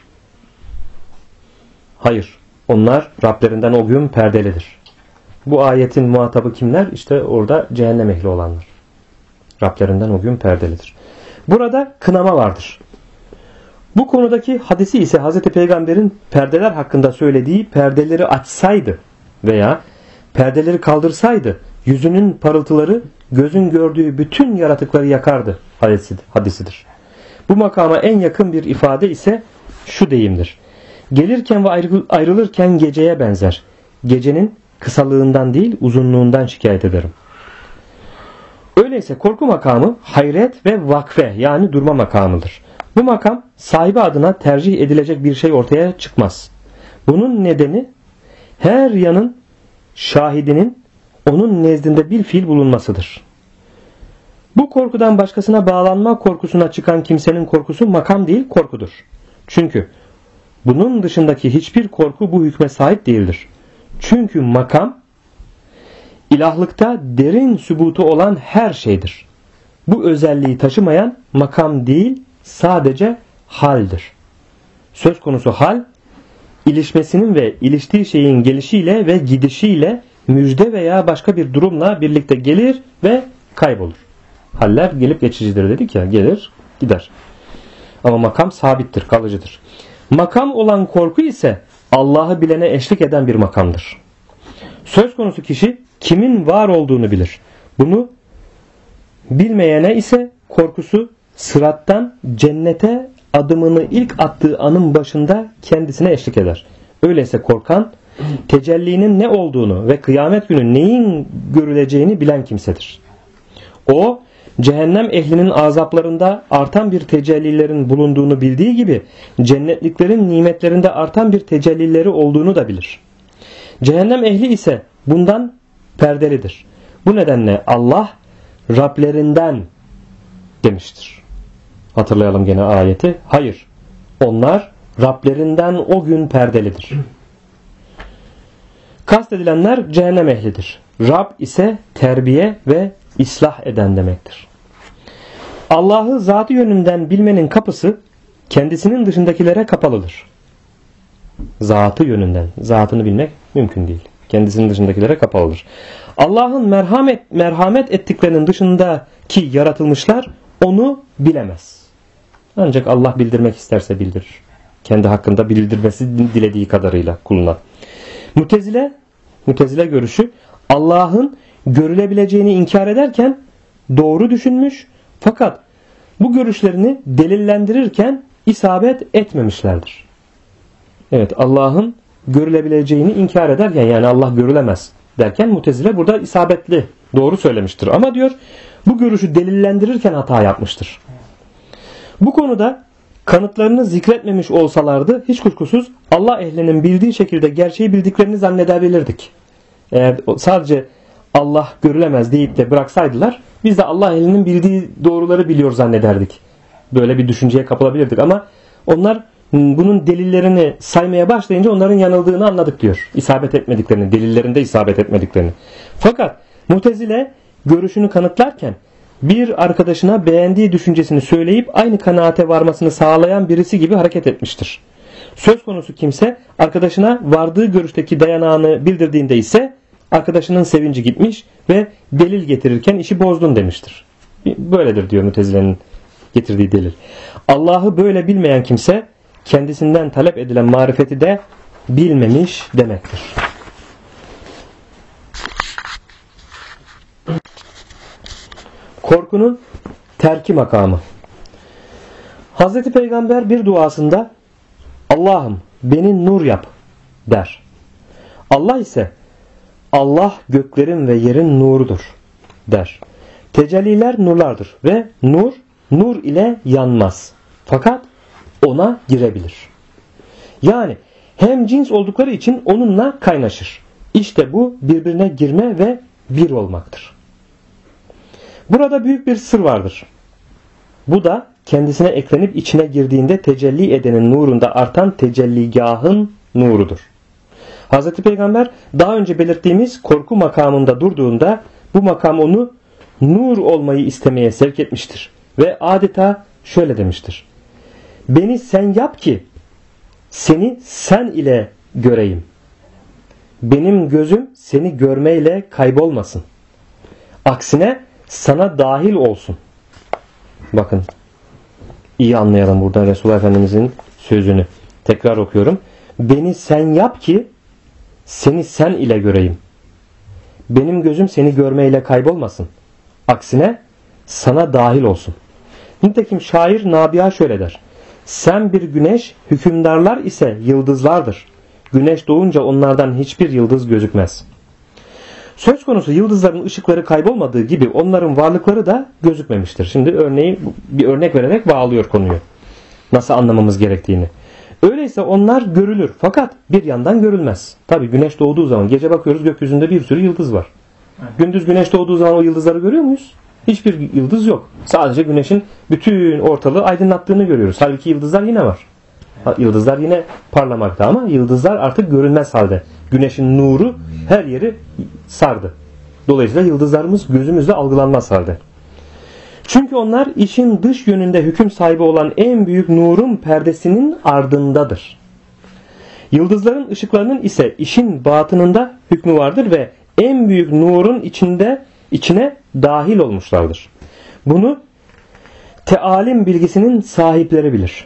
Hayır onlar Rablerinden o gün perdelidir. Bu ayetin muhatabı kimler? İşte orada cehennem ehli olanlar. Rablerinden o gün perdelidir. Burada kınama vardır. Bu konudaki hadisi ise Hz. Peygamber'in perdeler hakkında söylediği perdeleri açsaydı veya perdeleri kaldırsaydı yüzünün parıltıları gözün gördüğü bütün yaratıkları yakardı hadisidir. Bu makama en yakın bir ifade ise şu deyimdir. Gelirken ve ayrılırken geceye benzer. Gecenin kısalığından değil uzunluğundan şikayet ederim. Öyleyse korku makamı hayret ve vakfe yani durma makamıdır. Bu makam sahibi adına tercih edilecek bir şey ortaya çıkmaz. Bunun nedeni her yanın şahidinin onun nezdinde bir fiil bulunmasıdır. Bu korkudan başkasına bağlanma korkusuna çıkan kimsenin korkusu makam değil korkudur. Çünkü bunun dışındaki hiçbir korku bu hükme sahip değildir. Çünkü makam ilahlıkta derin sübutu olan her şeydir. Bu özelliği taşımayan makam değil sadece haldir. Söz konusu hal ilişmesinin ve iliştiği şeyin gelişiyle ve gidişiyle müjde veya başka bir durumla birlikte gelir ve kaybolur. Haller gelip geçicidir dedik ya, gelir gider. Ama makam sabittir, kalıcıdır. Makam olan korku ise Allah'ı bilene eşlik eden bir makamdır. Söz konusu kişi kimin var olduğunu bilir. Bunu bilmeyene ise korkusu sırattan cennete adımını ilk attığı anın başında kendisine eşlik eder. Öyleyse korkan tecellinin ne olduğunu ve kıyamet günü neyin görüleceğini bilen kimsedir. O cehennem ehlinin azaplarında artan bir tecellilerin bulunduğunu bildiği gibi cennetliklerin nimetlerinde artan bir tecellileri olduğunu da bilir. Cehennem ehli ise bundan perdelidir. Bu nedenle Allah Rablerinden demiştir. Hatırlayalım gene ayeti. Hayır, onlar Rablerinden o gün perdelidir. Kastedilenler cehennem ehlidir. Rab ise terbiye ve ıslah eden demektir. Allah'ı zatı yönünden bilmenin kapısı kendisinin dışındakilere kapalıdır. Zatı yönünden. Zatını bilmek mümkün değil. Kendisinin dışındakilere kapalıdır. Allah'ın merhamet ettiklerinin dışındaki yaratılmışlar onu bilemez. Ancak Allah bildirmek isterse bildirir. Kendi hakkında bildirmesi dilediği kadarıyla kuluna. Mutezile görüşü Allah'ın görülebileceğini inkar ederken doğru düşünmüş fakat bu görüşlerini delillendirirken isabet etmemişlerdir. Evet, Allah'ın görülebileceğini inkar ederken, yani Allah görülemez derken Mutezile burada isabetli, doğru söylemiştir. Ama diyor bu görüşü delillendirirken hata yapmıştır. Bu konuda kanıtlarını zikretmemiş olsalardı hiç kuşkusuz Allah ehlinin bildiği şekilde gerçeği bildiklerini zannedebilirdik. Eğer sadece Allah görülemez deyip de bıraksaydılar biz de Allah ehlinin bildiği doğruları biliyor zannederdik. Böyle bir düşünceye kapılabilirdik ama onlar bunun delillerini saymaya başlayınca onların yanıldığını anladık diyor. İsabet etmediklerini, delillerinde isabet etmediklerini. Fakat Mutezile görüşünü kanıtlarken bir arkadaşına beğendiği düşüncesini söyleyip aynı kanaate varmasını sağlayan birisi gibi hareket etmiştir. Söz konusu kimse arkadaşına vardığı görüşteki dayanağını bildirdiğinde ise arkadaşının sevinci gitmiş ve delil getirirken işi bozdun demiştir. Böyledir diyor Mutezile'nin getirdiği delil. Allah'ı böyle bilmeyen kimse kendisinden talep edilen marifeti de bilmemiş demektir. Korkunun terki makamı. Hazreti Peygamber bir duasında Allah'ım beni nur yap der. Allah ise Allah göklerin ve yerin nurudur der. Tecelliler nurlardır ve nur ile yanmaz. Fakat ona girebilir. Yani hem cins oldukları için onunla kaynaşır. İşte bu birbirine girme ve bir olmaktır. Burada büyük bir sır vardır. Bu da kendisine eklenip içine girdiğinde tecelli edenin nurunda artan tecelligahın nurudur. Hz. Peygamber daha önce belirttiğimiz korku makamında durduğunda bu makam onu nur olmayı istemeye sevk etmiştir. Ve adeta şöyle demiştir. Beni sen yap ki seni sen ile göreyim. Benim gözüm seni görmeyle kaybolmasın. Aksine sana dahil olsun. Bakın iyi anlayalım buradan Resulullah Efendimizin sözünü. Tekrar okuyorum. Beni sen yap ki seni sen ile göreyim. Benim gözüm seni görmeyle kaybolmasın. Aksine sana dahil olsun. Nitekim şair Nabiha şöyle der. Sen bir güneş, hükümdarlar ise yıldızlardır. Güneş doğunca onlardan hiçbir yıldız gözükmez. Söz konusu yıldızların ışıkları kaybolmadığı gibi onların varlıkları da gözükmemiştir. Şimdi bir örnek vererek bağlıyor konuyu. Nasıl anlamamız gerektiğini. Öyleyse onlar görülür fakat bir yandan görülmez. Tabi güneş doğduğu zaman gece bakıyoruz gökyüzünde bir sürü yıldız var. Gündüz güneş doğduğu zaman o yıldızları görüyor muyuz? Hiçbir yıldız yok. Sadece güneşin bütün ortalığı aydınlattığını görüyoruz. Halbuki yıldızlar yine var. Yıldızlar yine parlamakta ama yıldızlar artık görünmez halde. Güneşin nuru her yeri sardı. Dolayısıyla yıldızlarımız gözümüzle algılanmaz halde. Çünkü onlar işin dış yönünde hüküm sahibi olan en büyük nurun perdesinin ardındadır. Yıldızların ışıklarının ise işin batınında hükmü vardır ve en büyük nurun içine dahil olmuşlardır. Bunu tealim bilgisinin sahipleri bilir.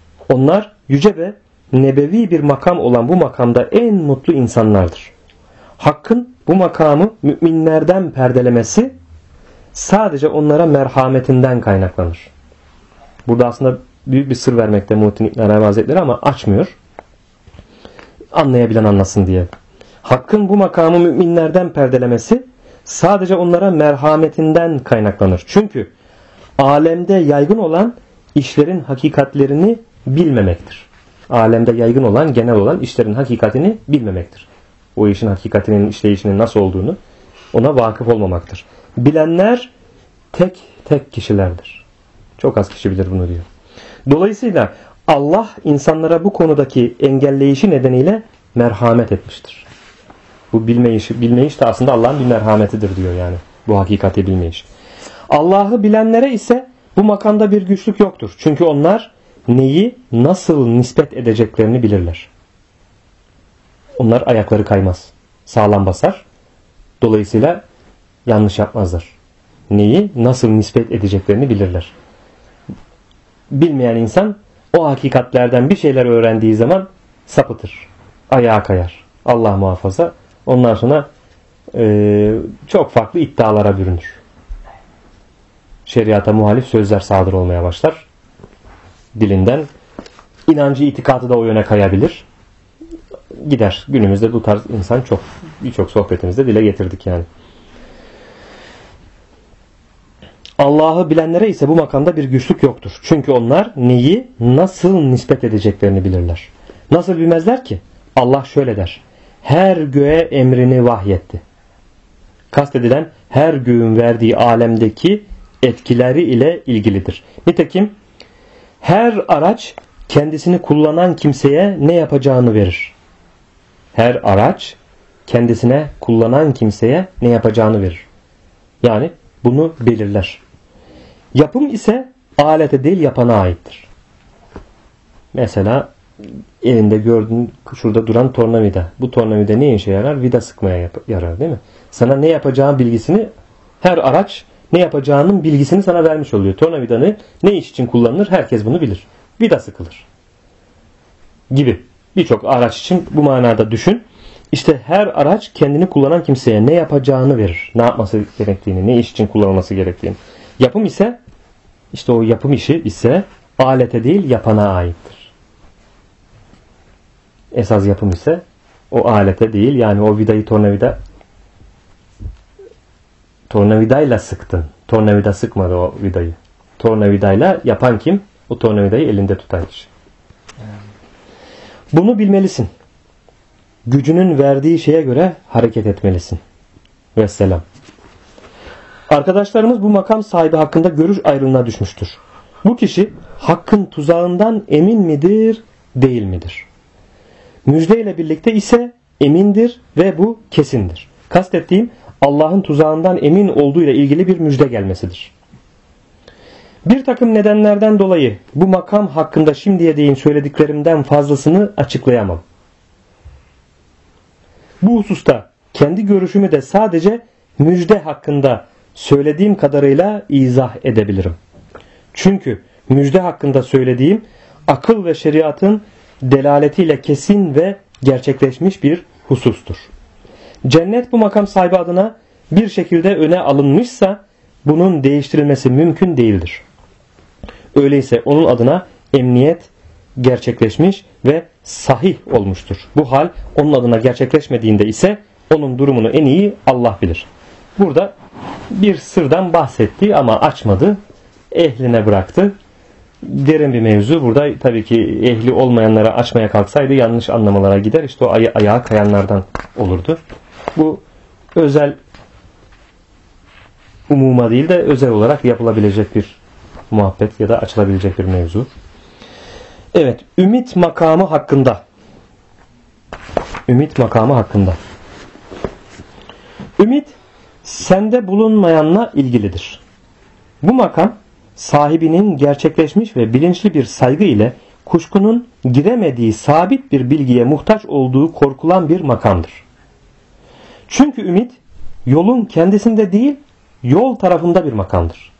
Onlar yüce ve nebevi bir makam olan bu makamda en mutlu insanlardır. Hakkın bu makamı müminlerden perdelemesi sadece onlara merhametinden kaynaklanır. Burada aslında büyük bir sır vermekte Muhittin İbn Arabi Hazretleri ama açmıyor. Anlayabilen anlasın diye. Hakkın bu makamı müminlerden perdelemesi sadece onlara merhametinden kaynaklanır. Çünkü alemde yaygın olan işlerin hakikatlerini bilmemektir. Alemde yaygın olan, genel olan işlerin hakikatini bilmemektir. O işin hakikatinin, işleyişinin nasıl olduğunu ona vakıf olmamaktır. Bilenler tek tek kişilerdir. Çok az kişi bilir bunu diyor. Dolayısıyla Allah insanlara bu konudaki engelleyişi nedeniyle merhamet etmiştir. Bu bilmeyiş de aslında Allah'ın bir merhametidir diyor yani. Bu hakikati bilmeyiş. Allah'ı bilenlere ise bu makamda bir güçlük yoktur. Çünkü onlar neyi nasıl nispet edeceklerini bilirler. Onlar ayakları kaymaz. Sağlam basar. Dolayısıyla yanlış yapmazlar. Neyi nasıl nispet edeceklerini bilirler. Bilmeyen insan o hakikatlerden bir şeyler öğrendiği zaman sapıtır. Ayağa kayar. Allah muhafaza. Ondan sonra çok farklı iddialara bürünür. Şeriata muhalif sözler sadır olmaya başlar. Dilinden inancı, itikadı da o yöne kayabilir. Gider. Günümüzde bu tarz insan çok. Birçok sohbetimizde dile getirdik yani. Allah'ı bilenlere ise bu makamda bir güçlük yoktur. Çünkü onlar neyi nasıl nispet edeceklerini bilirler. Nasıl bilmezler ki? Allah şöyle der. Her göğe emrini vahyetti. Kastedilen her göğün verdiği alemdeki etkileri ile ilgilidir. Nitekim her araç kendisini kullanan kimseye ne yapacağını verir. Her araç kendisine kullanan kimseye ne yapacağını verir. Yani bunu belirler. Yapım ise alete değil yapana aittir. Mesela elinde gördüğün şurada duran tornavida. Bu tornavida ne işe yarar? Vida sıkmaya yarar değil mi? Sana ne yapacağın bilgisini her araç ne yapacağının bilgisini sana vermiş oluyor. Tornavidanı ne iş için kullanılır? Herkes bunu bilir. Vida sıkılır. Gibi. Birçok araç için bu manada düşün. İşte her araç kendini kullanan kimseye ne yapacağını verir. Ne yapması gerektiğini, ne iş için kullanılması gerektiğini. Yapım ise işte o yapım işi ise alete değil yapana aittir. Esas yapım ise o alete değil yani o vidayı tornavidayla sıktın. Tornavida sıkmadı o vidayı. Tornavidayla yapan kim? O tornavidayı elinde tutan kişi. Bunu bilmelisin. Gücünün verdiği şeye göre hareket etmelisin. Vesselam. Arkadaşlarımız bu makam sahibi hakkında görüş ayrılığına düşmüştür. Bu kişi hakkın tuzağından emin midir, değil midir? Müjdeyle birlikte ise emindir ve bu kesindir. Kastettiğim Allah'ın tuzağından emin olduğuyla ilgili bir müjde gelmesidir. Bir takım nedenlerden dolayı bu makam hakkında şimdiye değin söylediklerimden fazlasını açıklayamam. Bu hususta kendi görüşümü de sadece müjde hakkında söylediğim kadarıyla izah edebilirim. Çünkü müjde hakkında söylediğim akıl ve şeriatın delaletiyle kesin ve gerçekleşmiş bir husustur. Cennet bu makam sahibi adına bir şekilde öne alınmışsa bunun değiştirilmesi mümkün değildir. Öyleyse onun adına emniyet gerçekleşmiş ve sahih olmuştur. Bu hal onun adına gerçekleşmediğinde ise onun durumunu en iyi Allah bilir. Burada bir sırdan bahsetti ama açmadı. Ehline bıraktı. Derin bir mevzu. Burada tabii ki ehli olmayanlara açmaya kalksaydı yanlış anlamalara gider. İşte o ayağa kayanlardan olurdu. Bu özel umuma değil de özel olarak yapılabilecek bir muhabbet ya da açılabilecek bir mevzu. Evet, ümit makamı hakkında. Ümit makamı hakkında. Ümit sende bulunmayanla ilgilidir. Bu makam sahibinin gerçekleşmiş ve bilinçli bir saygı ile kuşkunun giremediği sabit bir bilgiye muhtaç olduğu korkulan bir makamdır. Çünkü ümit yolun kendisinde değil yol tarafında bir makamdır.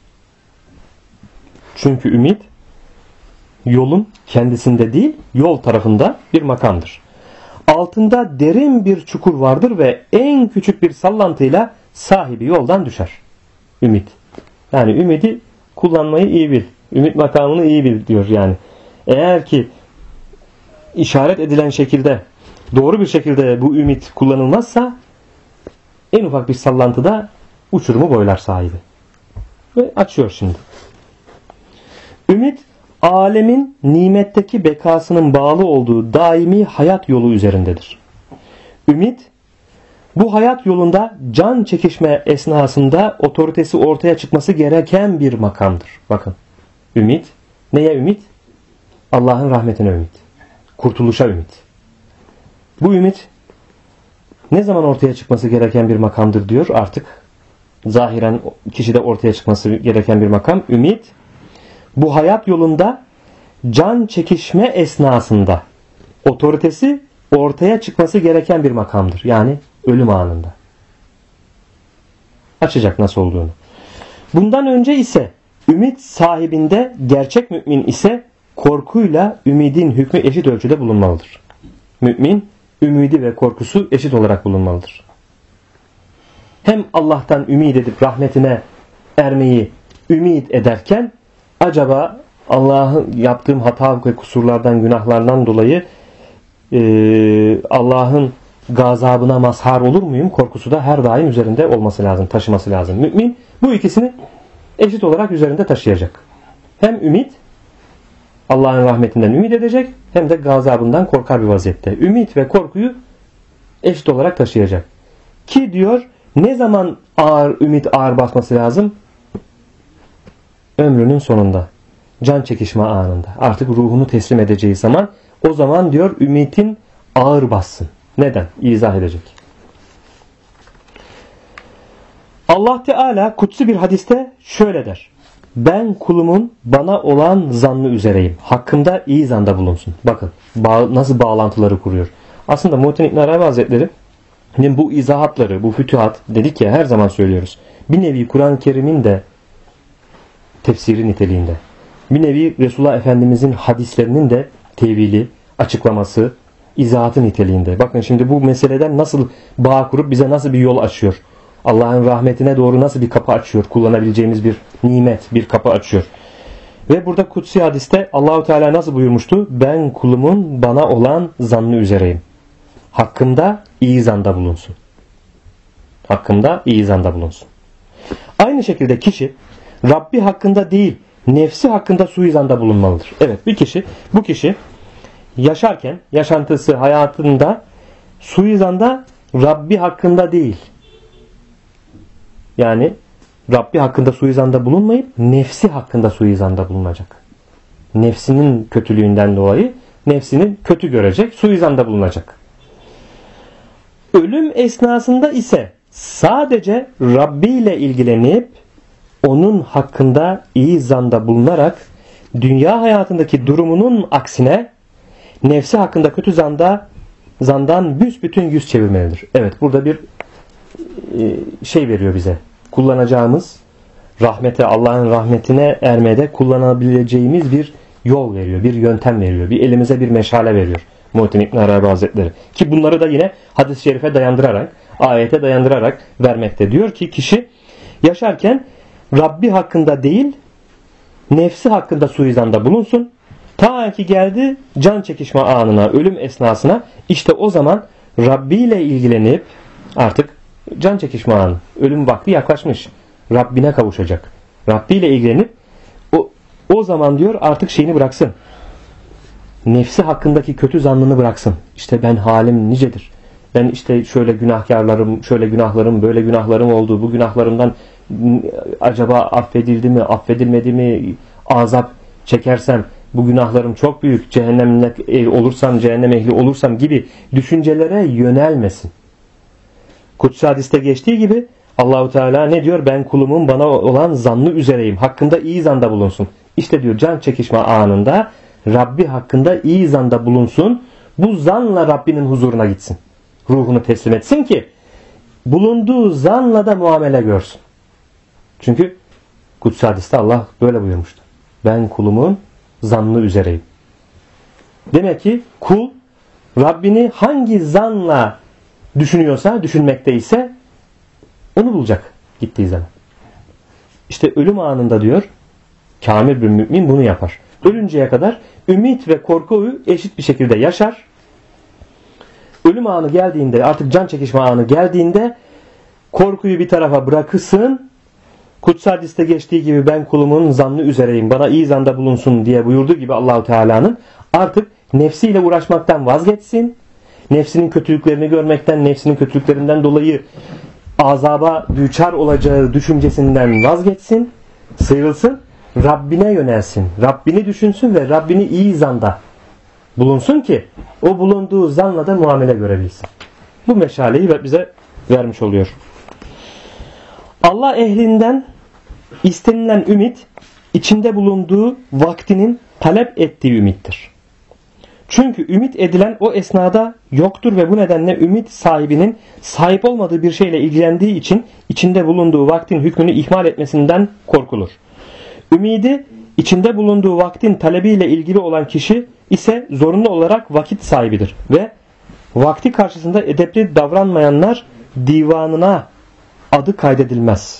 Çünkü ümit yolun kendisinde değil yol tarafında bir makamdır. altında derin bir çukur vardır ve en küçük bir sallantıyla sahibi yoldan düşer. Ümit. Yani ümidi kullanmayı iyi bil. Ümit makamını iyi bil diyor yani. Eğer ki işaret edilen şekilde, doğru bir şekilde bu ümit kullanılmazsa en ufak bir sallantıda uçurumu boylar sahibi. Ve açıyor şimdi. Ümit, alemin nimetteki bekasının bağlı olduğu daimi hayat yolu üzerindedir. Ümit, bu hayat yolunda can çekişme esnasında otoritesi ortaya çıkması gereken bir makamdır. Bakın, ümit, neye ümit? Allah'ın rahmetine ümit. Kurtuluşa ümit. Bu ümit ne zaman ortaya çıkması gereken bir makamdır diyor artık. Zahiren kişide ortaya çıkması gereken bir makam. Ümit, bu hayat yolunda can çekişme esnasında otoritesi ortaya çıkması gereken bir makamdır. Yani ölüm anında. Açacak nasıl olduğunu. Bundan önce ise ümit sahibinde, gerçek mümin ise korkuyla ümidin hükmü eşit ölçüde bulunmalıdır. Mümin, ümidi ve korkusu eşit olarak bulunmalıdır. Hem Allah'tan ümid edip rahmetine ermeyi ümid ederken acaba Allah'ın yaptığım hata ve kusurlardan, günahlardan dolayı Allah'ın gazabına mazhar olur muyum? Korkusu da her daim üzerinde olması lazım, taşıması lazım. Mümin bu ikisini eşit olarak üzerinde taşıyacak. Hem ümit, Allah'ın rahmetinden ümit edecek, hem de gazabından korkar bir vaziyette. Ümit ve korkuyu eşit olarak taşıyacak. Ki diyor, ne zaman ümit ağır basması lazım? Ömrünün sonunda. Can çekişme anında. Artık ruhunu teslim edeceği zaman, o zaman diyor ümitin ağır bassın. Neden? İzah edecek. Allah Teala kutsi bir hadiste şöyle der. Ben kulumun bana olan zannı üzereyim. Hakkında iyi zanda bulunsun. Bakın nasıl bağlantıları kuruyor. Aslında Muhittin İbn Arabi Hazretleri bu izahatları, bu fütühat dedik ya, her zaman söylüyoruz. Bir nevi Kur'an-ı Kerim'in de tefsiri niteliğinde. Bir nevi Resulullah Efendimizin hadislerinin de tevili, açıklaması, izahatı niteliğinde. Bakın şimdi bu meseleden nasıl bağ kurup bize nasıl bir yol açıyor. Allah'ın rahmetine doğru nasıl bir kapı açıyor. Kullanabileceğimiz bir nimet, bir kapı açıyor. Ve burada kutsi hadiste Allahu Teala nasıl buyurmuştu? Ben kulumun bana olan zannı üzereyim. Hakkında iyi zanda bulunsun. Hakkında iyi zanda bulunsun. Aynı şekilde kişi Rabbi hakkında değil, nefsi hakkında suizanda bulunmalıdır. Evet, bu kişi yaşarken, yaşantısı, hayatında suizanda Rabbi hakkında değil. Yani Rabbi hakkında suizanda bulunmayıp nefsi hakkında suizanda bulunacak. Nefsinin kötülüğünden dolayı nefsini kötü görecek, suizanda bulunacak. Ölüm esnasında ise sadece Rabbi ile ilgilenip onun hakkında iyi zanda bulunarak dünya hayatındaki durumunun aksine nefsi hakkında kötü zandan büsbütün yüz çevirmelidir. Evet, burada bir şey veriyor bize. Kullanacağımız Allah'ın rahmetine ermede kullanabileceğimiz bir yol veriyor, bir yöntem veriyor, bir elimize bir meşale veriyor Muhittin İbn Arabi Hazretleri. Ki bunları da yine hadis-i şerife dayandırarak, ayete dayandırarak vermekte. Diyor ki kişi yaşarken Rabbi hakkında değil, nefsi hakkında suizanda bulunsun. Ta ki geldi can çekişme anına, ölüm esnasına, işte o zaman Rabbi ile ilgilenip artık can çekişme anı, ölüm vakti yaklaşmış. Rabbine kavuşacak. Rabbi ile ilgilenip o zaman diyor artık şeyini bıraksın. Nefsi hakkındaki kötü zannını bıraksın. İşte ben halim nicedir. Ben işte şöyle günahkarlarım, şöyle günahlarım, böyle günahlarım oldu. Bu günahlarımdan acaba affedildi mi, affedilmedi mi? Azap çekersem bu günahlarım çok büyük. Cehennem ehli olursam gibi düşüncelere yönelmesin. Kutsi hadiste geçtiği gibi Allahu Teala ne diyor? Ben kulumun bana olan zannı üzereyim. Hakkında iyi zanda bulunsun. İşte diyor can çekişme anında Rabbi hakkında iyi zanda bulunsun. Bu zanla Rabbinin huzuruna gitsin. Ruhunu teslim etsin ki bulunduğu zanla da muamele görsün. Çünkü kutsi hadiste Allah böyle buyurmuştu. Ben kulumun zannı üzereyim. Demek ki kul Rabbini hangi zanla düşünüyorsa, düşünmekteyse onu bulacak gittiği zaman. İşte ölüm anında diyor, kamil bir mümin bunu yapar. Ölünceye kadar ümit ve korkuyu eşit bir şekilde yaşar. Ölüm anı geldiğinde, artık can çekişme anı geldiğinde korkuyu bir tarafa bırakırsın. Kutsal hadiste geçtiği gibi ben kulumun zannı üzereyim, bana iyi zanda bulunsun diye buyurduğu gibi Allahu Teala'nın artık nefsiyle uğraşmaktan vazgeçsin. Nefsinin kötülüklerini görmekten, nefsinin kötülüklerinden dolayı azaba düçar olacağı düşüncesinden vazgeçsin, sıyrılsın, Rabbine yönelsin, Rabbini düşünsün ve Rabbini iyi zanda bulunsun ki o bulunduğu zanla da muamele görebilsin. Bu meşaleyi bize vermiş oluyor. Allah ehlinden istenilen ümit, içinde bulunduğu vaktinin talep ettiği ümittir. Çünkü ümit edilen o esnada yoktur ve bu nedenle ümit sahibinin sahip olmadığı bir şeyle ilgilendiği için içinde bulunduğu vaktin hükmünü ihmal etmesinden korkulur. Ümidi içinde bulunduğu vaktin talebiyle ilgili olan kişi ise zorunlu olarak vakit sahibidir ve vakti karşısında edepli davranmayanlar divanına adı kaydedilmez.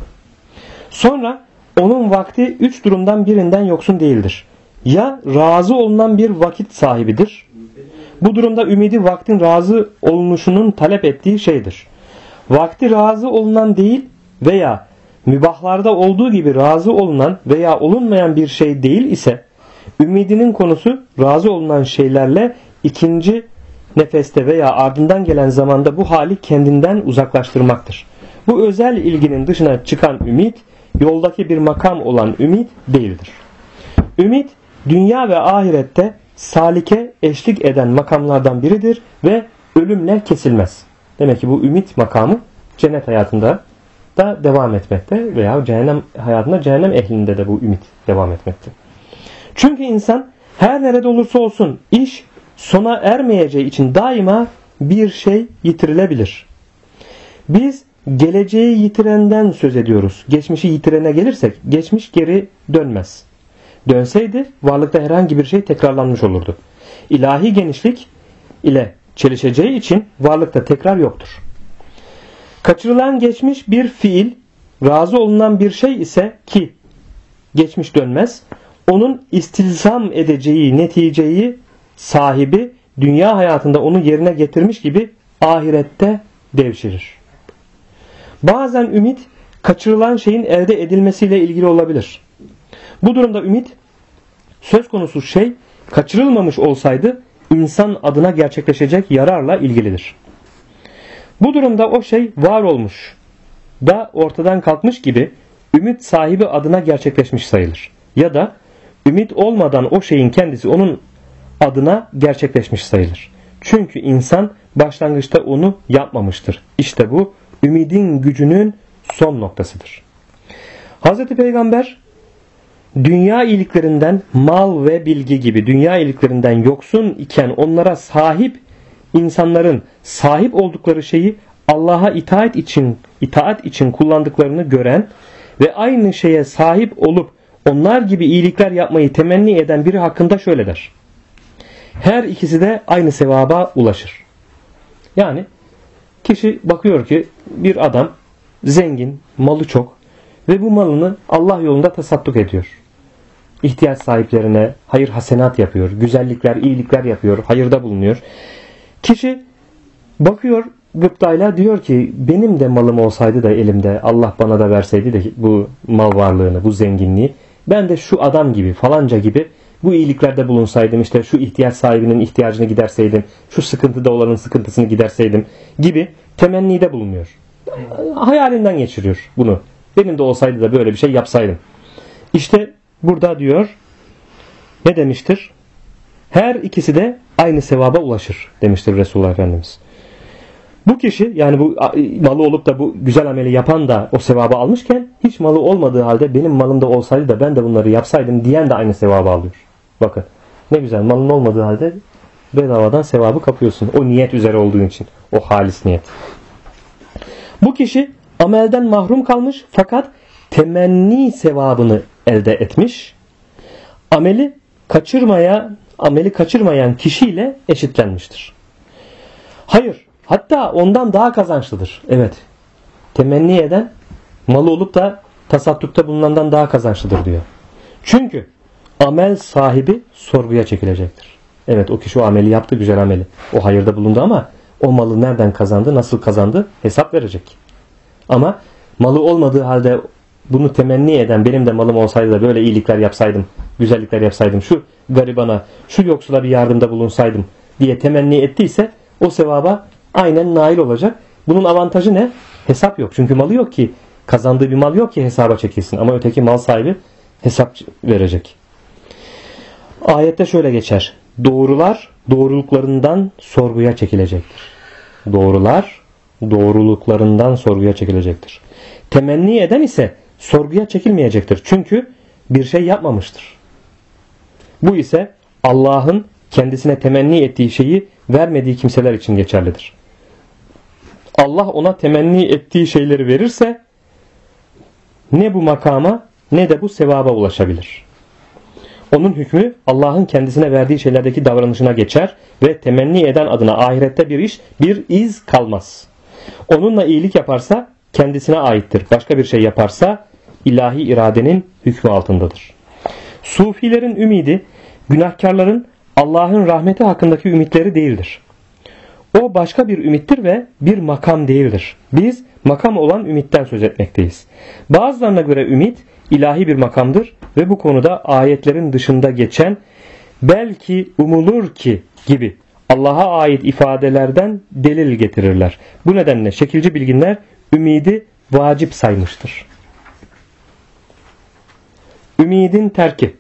Sonra onun vakti 3 durumdan birinden yoksun değildir. Ya razı olunan bir vakit sahibidir. Bu durumda ümidi vaktin razı olunuşunun talep ettiği şeydir. Vakti razı olunan değil veya mübahlarda olduğu gibi razı olunan veya olunmayan bir şey değil ise ümidinin konusu razı olunan şeylerle ikinci nefeste veya ardından gelen zamanda bu hali kendinden uzaklaştırmaktır. Bu özel ilginin dışına çıkan ümit, yoldaki bir makam olan ümit değildir. Ümit, dünya ve ahirette salike eşlik eden makamlardan biridir ve ölümle kesilmez. Demek ki bu ümit makamı cennet hayatında da devam etmekte veya cehennem hayatında, cehennem ehlinde de bu ümit devam etmekte. Çünkü insan her nerede olursa olsun iş sona ermeyeceği için daima bir şey yitirilebilir. Biz geleceği yitirenden söz ediyoruz. Geçmişi yitirene gelirsek geçmiş geri dönmez. Dönseydi varlıkta herhangi bir şey tekrarlanmış olurdu. İlahi genişlik ile çelişeceği için varlıkta tekrar yoktur. Kaçırılan geçmiş bir fiil, razı olunan bir şey ise ki geçmiş dönmez, onun istilzam edeceği neticeyi sahibi dünya hayatında onu yerine getirmiş gibi ahirette devşirir. Bazen ümit kaçırılan şeyin elde edilmesiyle ilgili olabilir. Bu durumda ümit söz konusu şey kaçırılmamış olsaydı insan adına gerçekleşecek yararla ilgilidir. Bu durumda o şey var olmuş da ortadan kalkmış gibi ümit sahibi adına gerçekleşmiş sayılır. Ya da ümit olmadan o şeyin kendisi onun adına gerçekleşmiş sayılır. Çünkü insan başlangıçta onu yapmamıştır. İşte bu ümidin gücünün son noktasıdır. Hz. Peygamber dünya iyiliklerinden mal ve bilgi gibi dünya iyiliklerinden yoksun iken onlara sahip insanların sahip oldukları şeyi Allah'a itaat için kullandıklarını gören ve aynı şeye sahip olup onlar gibi iyilikler yapmayı temenni eden biri hakkında şöyle der. Her ikisi de aynı sevaba ulaşır. Yani kişi bakıyor ki bir adam zengin, malı çok ve bu malını Allah yolunda tasadduk ediyor. İhtiyaç sahiplerine hayır hasenat yapıyor, güzellikler, iyilikler yapıyor, hayırda bulunuyor. Kişi bakıyor gıptayla diyor ki benim de malım olsaydı da elimde Allah bana da verseydi de bu mal varlığını, bu zenginliği ben de şu adam gibi falanca gibi bu iyiliklerde bulunsaydım, işte şu ihtiyaç sahibinin ihtiyacını giderseydim, şu sıkıntıda olanın sıkıntısını giderseydim gibi temennide bulunuyor. Hayalinden geçiriyor bunu. Benim de olsaydı da böyle bir şey yapsaydım. İşte burada diyor ne demiştir? Her ikisi de aynı sevaba ulaşır demiştir Resulullah Efendimiz. Bu kişi yani bu malı olup da bu güzel ameli yapan da o sevabı almışken hiç malı olmadığı halde benim malım da olsaydı da ben de bunları yapsaydım diyen de aynı sevabı alıyor. Bakın ne güzel, malın olmadığı halde bedavadan sevabı kapıyorsun. O niyet üzere olduğun için. O halis niyet. Bu kişi amelden mahrum kalmış fakat temenni sevabını elde etmiş. Ameli ameli kaçırmayan kişiyle eşitlenmiştir. Hayır, hatta ondan daha kazançlıdır. Evet, temenni eden malı olup da tasaddukta bulunandan daha kazançlıdır diyor. Çünkü amel sahibi sorguya çekilecektir. Evet, o kişi o ameli yaptı, güzel ameli. O hayırda bulundu ama o malı nereden kazandı, nasıl kazandı hesap verecek. Ama malı olmadığı halde bunu temenni eden, benim de malım olsaydı da böyle iyilikler yapsaydım, güzellikler yapsaydım, şu garibana, şu yoksula bir yardımda bulunsaydım diye temenni ettiyse o sevaba aynen nail olacak. Bunun avantajı ne? Hesap yok. Çünkü malı yok ki, kazandığı bir mal yok ki hesaba çekilsin. Ama öteki mal sahibi hesap verecek. Ayette şöyle geçer. Doğrular doğruluklarından sorguya çekilecektir. Doğrular doğruluklarından sorguya çekilecektir. Temenni eden ise sorguya çekilmeyecektir. Çünkü bir şey yapmamıştır. Bu ise Allah'ın kendisine temenni ettiği şeyi vermediği kimseler için geçerlidir. Allah ona temenni ettiği şeyleri verirse ne bu makama ne de bu sevaba ulaşabilir. Onun hükmü Allah'ın kendisine verdiği şeylerdeki davranışına geçer ve temenni eden adına ahirette bir iz kalmaz. Onunla iyilik yaparsa kendisine aittir. Başka bir şey yaparsa ilahi iradenin hükmü altındadır. Sufilerin ümidi günahkarların Allah'ın rahmeti hakkındaki ümitleri değildir. O başka bir ümittir ve bir makam değildir. Biz makam olan ümitten söz etmekteyiz. Bazılarına göre ümit ilahi bir makamdır ve bu konuda ayetlerin dışında geçen belki umulur ki gibi Allah'a ait ifadelerden delil getirirler. Bu nedenle şekilci bilginler ümidi vacip saymıştır. Ümidin terki.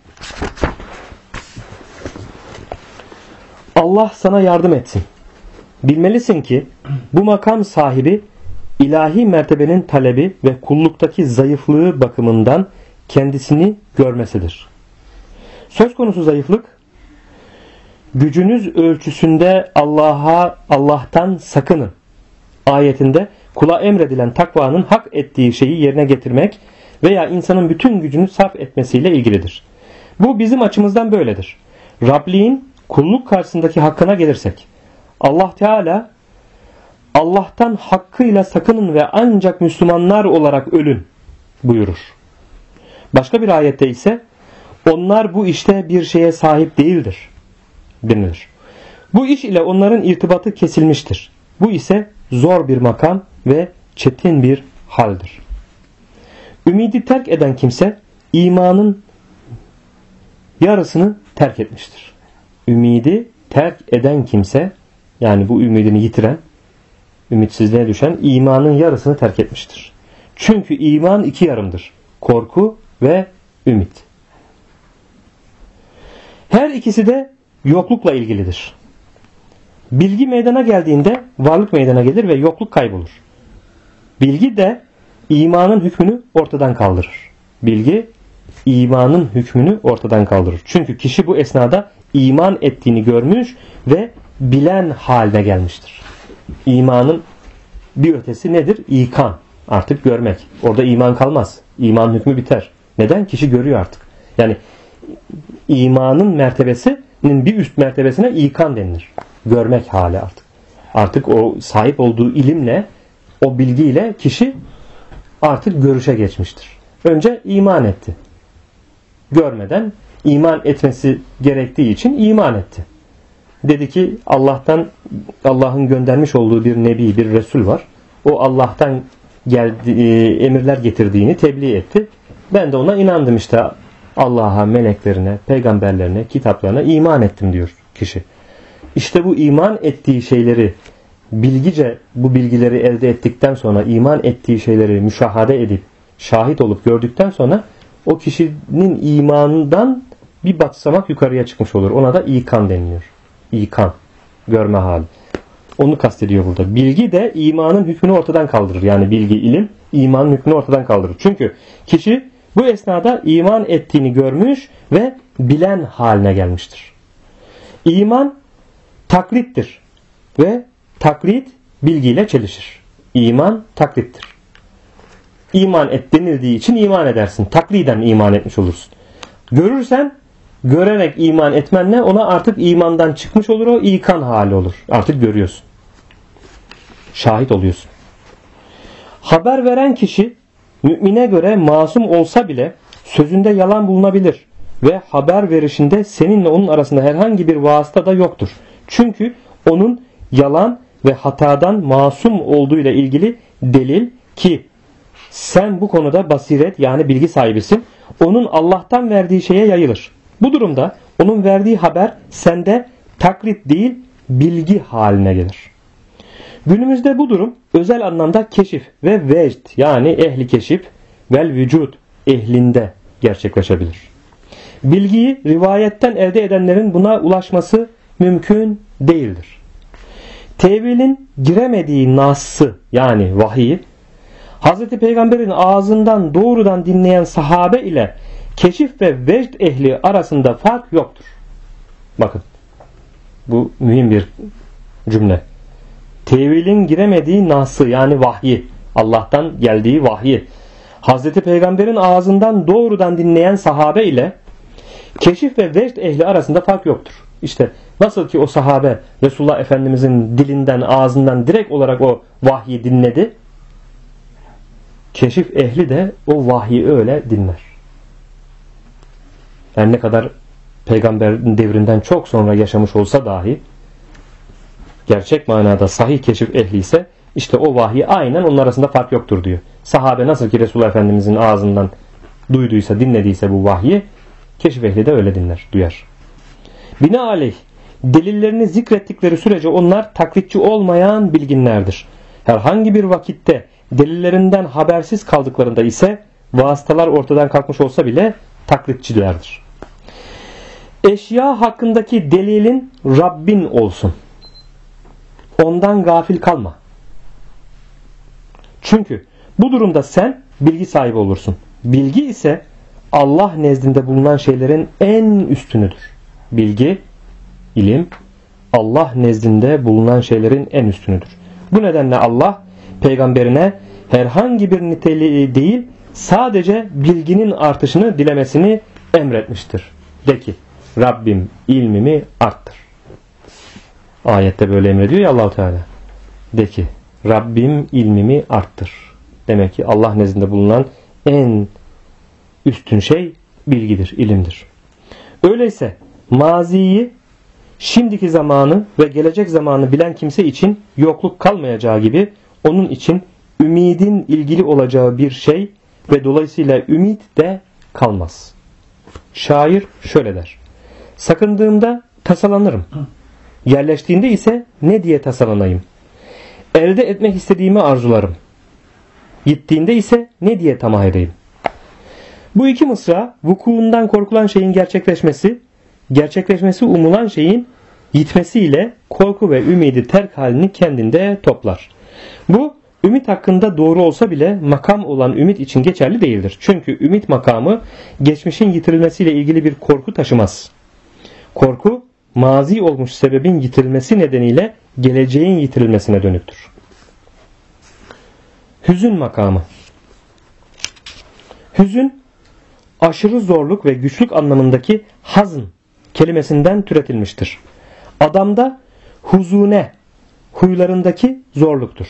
Allah sana yardım etsin. Bilmelisin ki bu makam sahibi ilahi mertebenin talebi ve kulluktaki zayıflığı bakımından kendisini görmesidir. Söz konusu zayıflık, gücünüz ölçüsünde Allah'tan sakının ayetinde kula emredilen takvanın hak ettiği şeyi yerine getirmek veya insanın bütün gücünü sarf etmesiyle ilgilidir. Bu bizim açımızdan böyledir. Rabliğin kulluk karşısındaki hakkına gelirsek, Allah Teala Allah'tan hakkıyla sakının ve ancak Müslümanlar olarak ölün buyurur. Başka bir ayette ise onlar bu işte bir şeye sahip değildir denilir. Bu iş ile onların irtibatı kesilmiştir. Bu ise zor bir makam ve çetin bir haldir. Ümidi terk eden kimse imanın yarısını terk etmiştir. Ümidi terk eden kimse, yani bu ümidini yitiren, ümitsizliğe düşen imanın yarısını terk etmiştir. Çünkü iman iki yarımdır. Korku ve ümit. Her ikisi de yoklukla ilgilidir. Bilgi meydana geldiğinde varlık meydana gelir ve yokluk kaybolur. Bilgi de imanın hükmünü ortadan kaldırır. Bilgi imanın hükmünü ortadan kaldırır. Çünkü kişi bu esnada iman ettiğini görmüş ve bilen haline gelmiştir. İmanın bir ötesi nedir? İkan. Artık görmek. Orada iman kalmaz. İman hükmü biter. Neden? Kişi görüyor artık. Yani imanın mertebesinin bir üst mertebesine ikan denilir. Görmek hali artık. Artık o sahip olduğu ilimle, o bilgiyle kişi artık görüşe geçmiştir. Önce iman etti. Görmeden iman etmesi gerektiği için iman etti. Dedi ki Allah'ın göndermiş olduğu bir nebi, bir resul var. O Allah'tan emirler getirdiğini tebliğ etti. Ben de ona inandım işte. Allah'a, meleklerine, peygamberlerine, kitaplarına iman ettim diyor kişi. İşte bu iman ettiği şeyleri bilgice, bu bilgileri elde ettikten sonra, iman ettiği şeyleri müşahede edip şahit olup gördükten sonra o kişinin imanından bir batsamak yukarıya çıkmış olur. Ona da ikan deniliyor. İkan. Görme hali. Onu kastediyor burada. Bilgi de imanın hükmünü ortadan kaldırır. Yani bilgi, ilim imanın hükmünü ortadan kaldırır. Çünkü kişi bu esnada iman ettiğini görmüş ve bilen haline gelmiştir. İman taklittir ve taklit bilgiyle çelişir. İman taklittir. İman et denildiği için iman edersin. Takliden iman etmiş olursun. Görürsen görerek iman etmenle ona artık imandan çıkmış olur, o ikan hali olur. Artık görüyorsun. Şahit oluyorsun. Haber veren kişi mümine göre masum olsa bile sözünde yalan bulunabilir ve haber verişinde seninle onun arasında herhangi bir vasıta da yoktur. Çünkü onun yalan ve hatadan masum olduğu ile ilgili delil ki sen bu konuda basiret yani bilgi sahibisin, onun Allah'tan verdiği şeye yayılır. Bu durumda onun verdiği haber sende taklit değil bilgi haline gelir. Günümüzde bu durum özel anlamda keşif ve vecd yani ehli keşif vel vücud ehlinde gerçekleşebilir. Bilgiyi rivayetten elde edenlerin buna ulaşması mümkün değildir. Tevilin giremediği nas'ı yani vahiyi Hz. Peygamber'in ağzından doğrudan dinleyen sahabe ile keşif ve vecd ehli arasında fark yoktur. Bakın bu mühim bir cümle. Tevilin giremediği nas'ı yani vahyi, Allah'tan geldiği vahyi Hz. Peygamber'in ağzından doğrudan dinleyen sahabe ile keşif ve vecd ehli arasında fark yoktur. İşte nasıl ki o sahabe Resulullah Efendimizin dilinden, ağzından direkt olarak o vahyi dinledi, keşif ehli de o vahyi öyle dinler. Yani ne kadar peygamberin devrinden çok sonra yaşamış olsa dahi gerçek manada sahih keşif ehli ise işte o vahyi aynen onun arasında fark yoktur diyor. Sahabe nasıl ki Resulullah Efendimizin ağzından duyduysa, dinlediyse bu vahyi, keşif ehli de öyle dinler, duyar. Binaenaleyh delillerini zikrettikleri sürece onlar taklitçi olmayan bilginlerdir. Herhangi bir vakitte delillerinden habersiz kaldıklarında ise vasıtalar ortadan kalkmış olsa bile taklitçilerdir. Eşya hakkındaki delilin Rabbin olsun. Ondan gafil kalma. Çünkü bu durumda sen bilgi sahibi olursun. Bilgi ise Allah nezdinde bulunan şeylerin en üstünüdür. Bilgi, ilim, Allah nezdinde bulunan şeylerin en üstünüdür. Bu nedenle Allah peygamberine herhangi bir niteliği değil, sadece bilginin artışını dilemesini emretmiştir. De ki, Rabbim ilmimi arttır. Ayette böyle emrediyor ya Allah-u Teala. De ki, Rabbim ilmimi arttır. Demek ki Allah nezdinde bulunan en üstün şey bilgidir, ilimdir. Öyleyse maziyi, şimdiki zamanı ve gelecek zamanı bilen kimse için yokluk kalmayacağı gibi onun için ümidin ilgili olacağı bir şey ve dolayısıyla ümit de kalmaz. Şair şöyle der: sakındığımda tasalanırım. Yerleştiğinde ise ne diye tasalanayım? Elde etmek istediğimi arzularım. Gittiğinde ise ne diye tamah edeyim? Bu iki mısra vukuundan korkulan şeyin gerçekleşmesi umulan şeyin gitmesiyle korku ve ümidi terk halini kendinde toplar. Bu ümit hakkında doğru olsa bile makam olan ümit için geçerli değildir. Çünkü ümit makamı geçmişin yitirilmesiyle ilgili bir korku taşımaz. Korku mazi olmuş sebebin yitirilmesi nedeniyle geleceğin yitirilmesine dönüktür. Hüzün makamı. Hüzün aşırı zorluk ve güçlük anlamındaki hazn kelimesinden türetilmiştir. Adamda huzune huylarındaki zorluktur.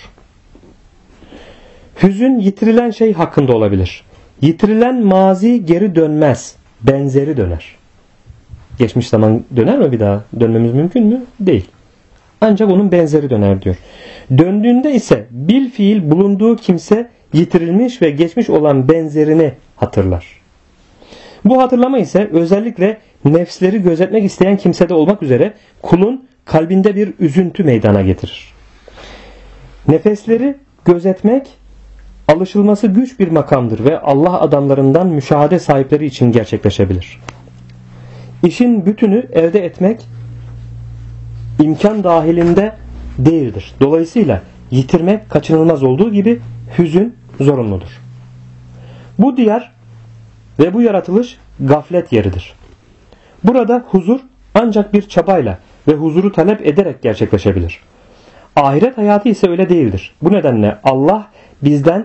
Hüzün yitirilen şey hakkında olabilir. Yitirilen mazi geri dönmez, benzeri döner. Geçmiş zaman döner mi bir daha? Dönmemiz mümkün mü? Değil. Ancak onun benzeri döner diyor. Döndüğünde ise bil fiil bulunduğu kimse yitirilmiş ve geçmiş olan benzerini hatırlar. Bu hatırlama ise özellikle nefsleri gözetmek isteyen kimsede olmak üzere kulun kalbinde bir üzüntü meydana getirir. Nefesleri gözetmek alışılması güç bir makamdır ve Allah adamlarından müşahede sahipleri için gerçekleşebilir. İşin bütünü elde etmek imkan dahilinde değildir. Dolayısıyla yitirmek kaçınılmaz olduğu gibi hüzün zorunludur. Bu diyar ve bu yaratılış gaflet yeridir. Burada huzur ancak bir çabayla ve huzuru talep ederek gerçekleşebilir. Ahiret hayatı ise öyle değildir. Bu nedenle Allah bizden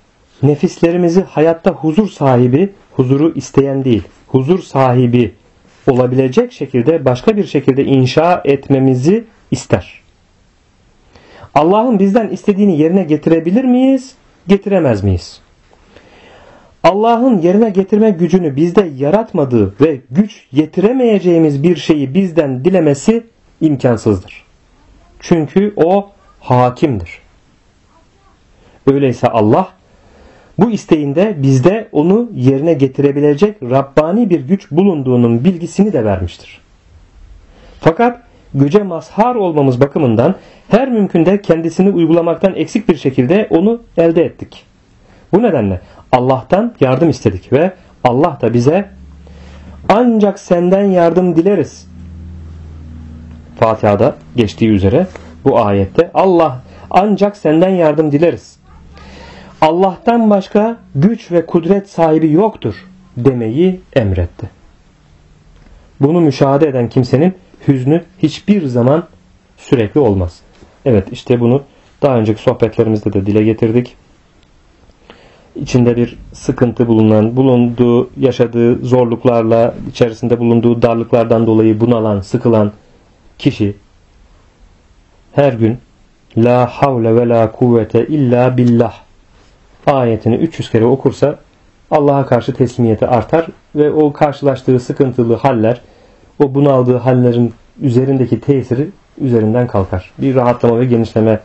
nefislerimizi hayatta huzur sahibi, huzuru isteyen değil, huzur sahibi olabilecek şekilde başka bir şekilde inşa etmemizi ister. Allah'ın bizden istediğini yerine getirebilir miyiz? Getiremez miyiz? Allah'ın yerine getirme gücünü bizde yaratmadığı ve güç yetiremeyeceğimiz bir şeyi bizden dilemesi imkansızdır. Çünkü o hakimdir. Öyleyse Allah bu isteğinde bizde onu yerine getirebilecek Rabbani bir güç bulunduğunun bilgisini de vermiştir. Fakat güce mazhar olmamız bakımından her mümkünde kendisini uygulamaktan eksik bir şekilde onu elde ettik. Bu nedenle Allah'tan yardım istedik ve Allah da bize ancak senden yardım dileriz. Fatiha'da geçtiği üzere bu ayette Allah ancak senden yardım dileriz. Allah'tan başka güç ve kudret sahibi yoktur demeyi emretti. Bunu müşahede eden kimsenin hüznü hiçbir zaman sürekli olmaz. Evet, işte bunu daha önceki sohbetlerimizde de dile getirdik. İçinde bir sıkıntı bulunduğu, yaşadığı zorluklarla, içerisinde bulunduğu darlıklardan dolayı bunalan, sıkılan kişi her gün La havle ve la kuvvete illa billah ayetini 300 kere okursa Allah'a karşı teslimiyeti artar ve o karşılaştığı sıkıntılı haller, o bunaldığı hallerin üzerindeki tesiri üzerinden kalkar. Bir rahatlama ve genişlemeye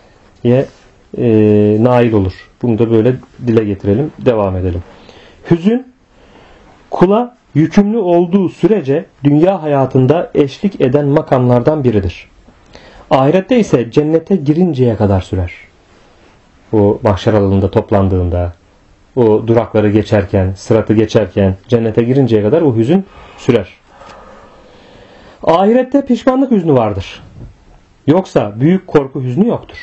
nail olur. Bunu da böyle dile getirelim. Devam edelim. Hüzün kula yükümlü olduğu sürece dünya hayatında eşlik eden makamlardan biridir. Ahirette ise cennete girinceye kadar sürer. O mahşer alanında toplandığında, o durakları geçerken, sıratı geçerken, cennete girinceye kadar o hüzün sürer. Ahirette pişmanlık hüznü vardır. Yoksa büyük korku hüznü yoktur.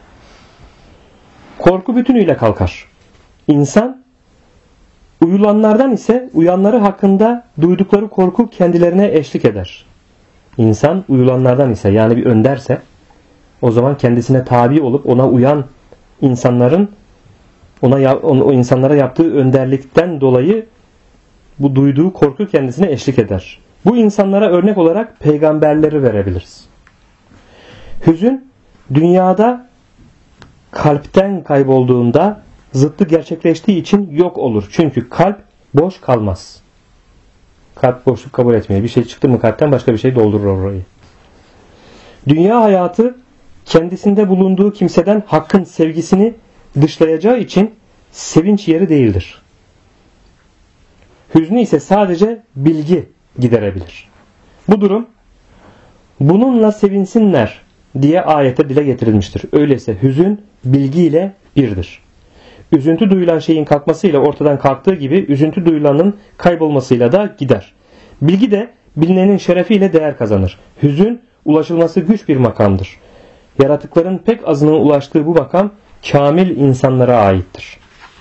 Korku bütünüyle kalkar. İnsan uyulanlardan ise uyanları hakkında duydukları korku kendilerine eşlik eder. İnsan uyulanlardan ise, yani bir önderse, o zaman kendisine tabi olup ona uyan insanların o insanlara yaptığı önderlikten dolayı bu duyduğu korku kendisine eşlik eder. Bu insanlara örnek olarak peygamberleri verebiliriz. Hüzün dünyada kalpten kaybolduğunda zıttı gerçekleştiği için yok olur. Çünkü kalp boş kalmaz. Kalp boşluk kabul etmiyor. Bir şey çıktı mı kalpten başka bir şey doldurur orayı. Dünya hayatı kendisinde bulunduğu kimseden hakkın sevgisini dışlayacağı için sevinç yeri değildir. Hüznü ise sadece bilgi giderebilir. Bu durum bununla sevinsinler diye ayette dile getirilmiştir. Öyleyse hüzün bilgiyle birdir. Üzüntü duyulan şeyin kalkmasıyla ortadan kalktığı gibi üzüntü duyulanın kaybolmasıyla da gider. Bilgi de bilinenin şerefiyle değer kazanır. Hüzün ulaşılması güç bir makamdır. Yaratıkların pek azının ulaştığı bu makam kamil insanlara aittir.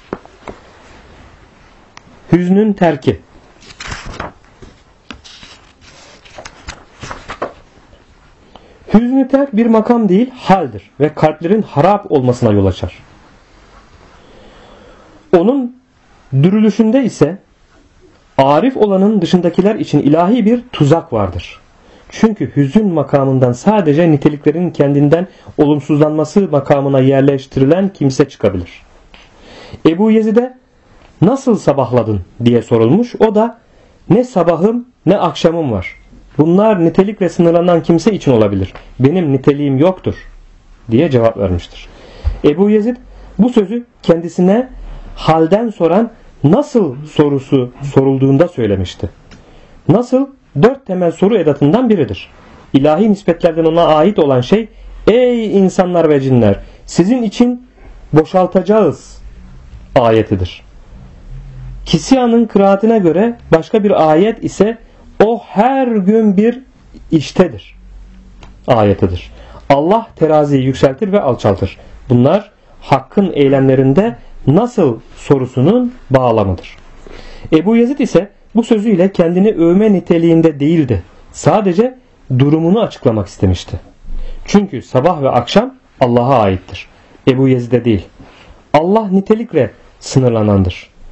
Hüznün terki. Hüznü terk bir makam değil, haldir ve kalplerin harap olmasına yol açar. Onun dürülüşünde ise arif olanın dışındakiler için ilahi bir tuzak vardır. Çünkü hüzün makamından sadece niteliklerin kendinden olumsuzlanması makamına yerleştirilen kimse çıkabilir. Ebu Yezid'e nasıl sabahladın diye sorulmuş. O da ne sabahım ne akşamım var. Bunlar nitelikle sınırlanan kimse için olabilir. Benim niteliğim yoktur diye cevap vermiştir. Ebu Yezid bu sözü kendisine halden soran nasıl sorusu sorulduğunda söylemişti. Nasıl 4 temel soru edatından biridir. İlahi nispetlerden ona ait olan şey ey insanlar ve cinler sizin için boşaltacağız ayetidir. Kisia'nın kıraatine göre başka bir ayet ise o her gün bir iştedir ayetidir. Allah teraziyi yükseltir ve alçaltır. Bunlar hakkın eylemlerinde nasıl sorusunun bağlamıdır. Ebu Yezid ise bu sözüyle kendini övme niteliğinde değildi. Sadece durumunu açıklamak istemişti. Çünkü sabah ve akşam Allah'a aittir. Ebu Yezid'e değil. Allah nitelikle sınırlanandır.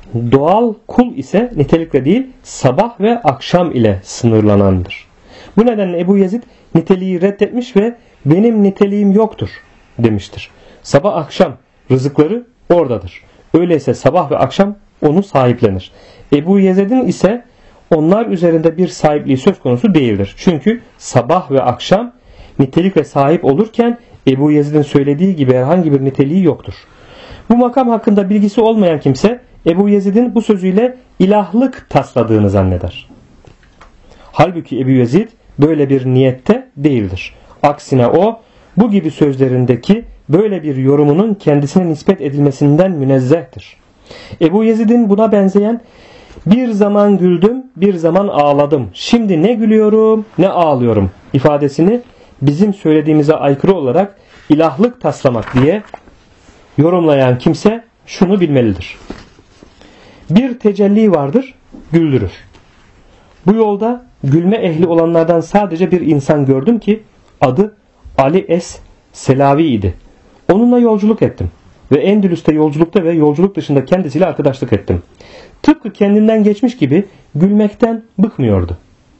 Doğal kul ise nitelikle değil sabah ve akşam ile sınırlanandır. Bu nedenle Ebu Yezid niteliği reddetmiş ve benim niteliğim yoktur demiştir. Sabah akşam rızıkları oradadır. Öyleyse sabah ve akşam onu sahiplenir. Ebu Yezid'in ise onlar üzerinde bir sahipliği söz konusu değildir. Çünkü sabah ve akşam nitelikle sahip olurken Ebu Yezid'in söylediği gibi herhangi bir niteliği yoktur. Bu makam hakkında bilgisi olmayan kimse Ebu Yezid'in bu sözüyle ilahlık tasladığını zanneder. Halbuki Ebu Yezid böyle bir niyette değildir. Aksine o bu gibi sözlerindeki böyle bir yorumunun kendisine nispet edilmesinden münezzehtir. Ebu Yezid'in buna benzeyen bir zaman güldüm, bir zaman ağladım. Şimdi ne gülüyorum, ne ağlıyorum ifadesini bizim söylediğimize aykırı olarak ilahlık taslamak diye yorumlayan kimse şunu bilmelidir. Bir tecelli vardır, güldürür. Bu yolda gülme ehli olanlardan sadece bir insan gördüm ki adı Ali Es-Selavi idi. Onunla yolculuk ettim ve Endülüs'te yolculukta ve yolculuk dışında kendisiyle arkadaşlık ettim. Tıpkı kendinden geçmiş gibi gülmekten bıkmıyordu.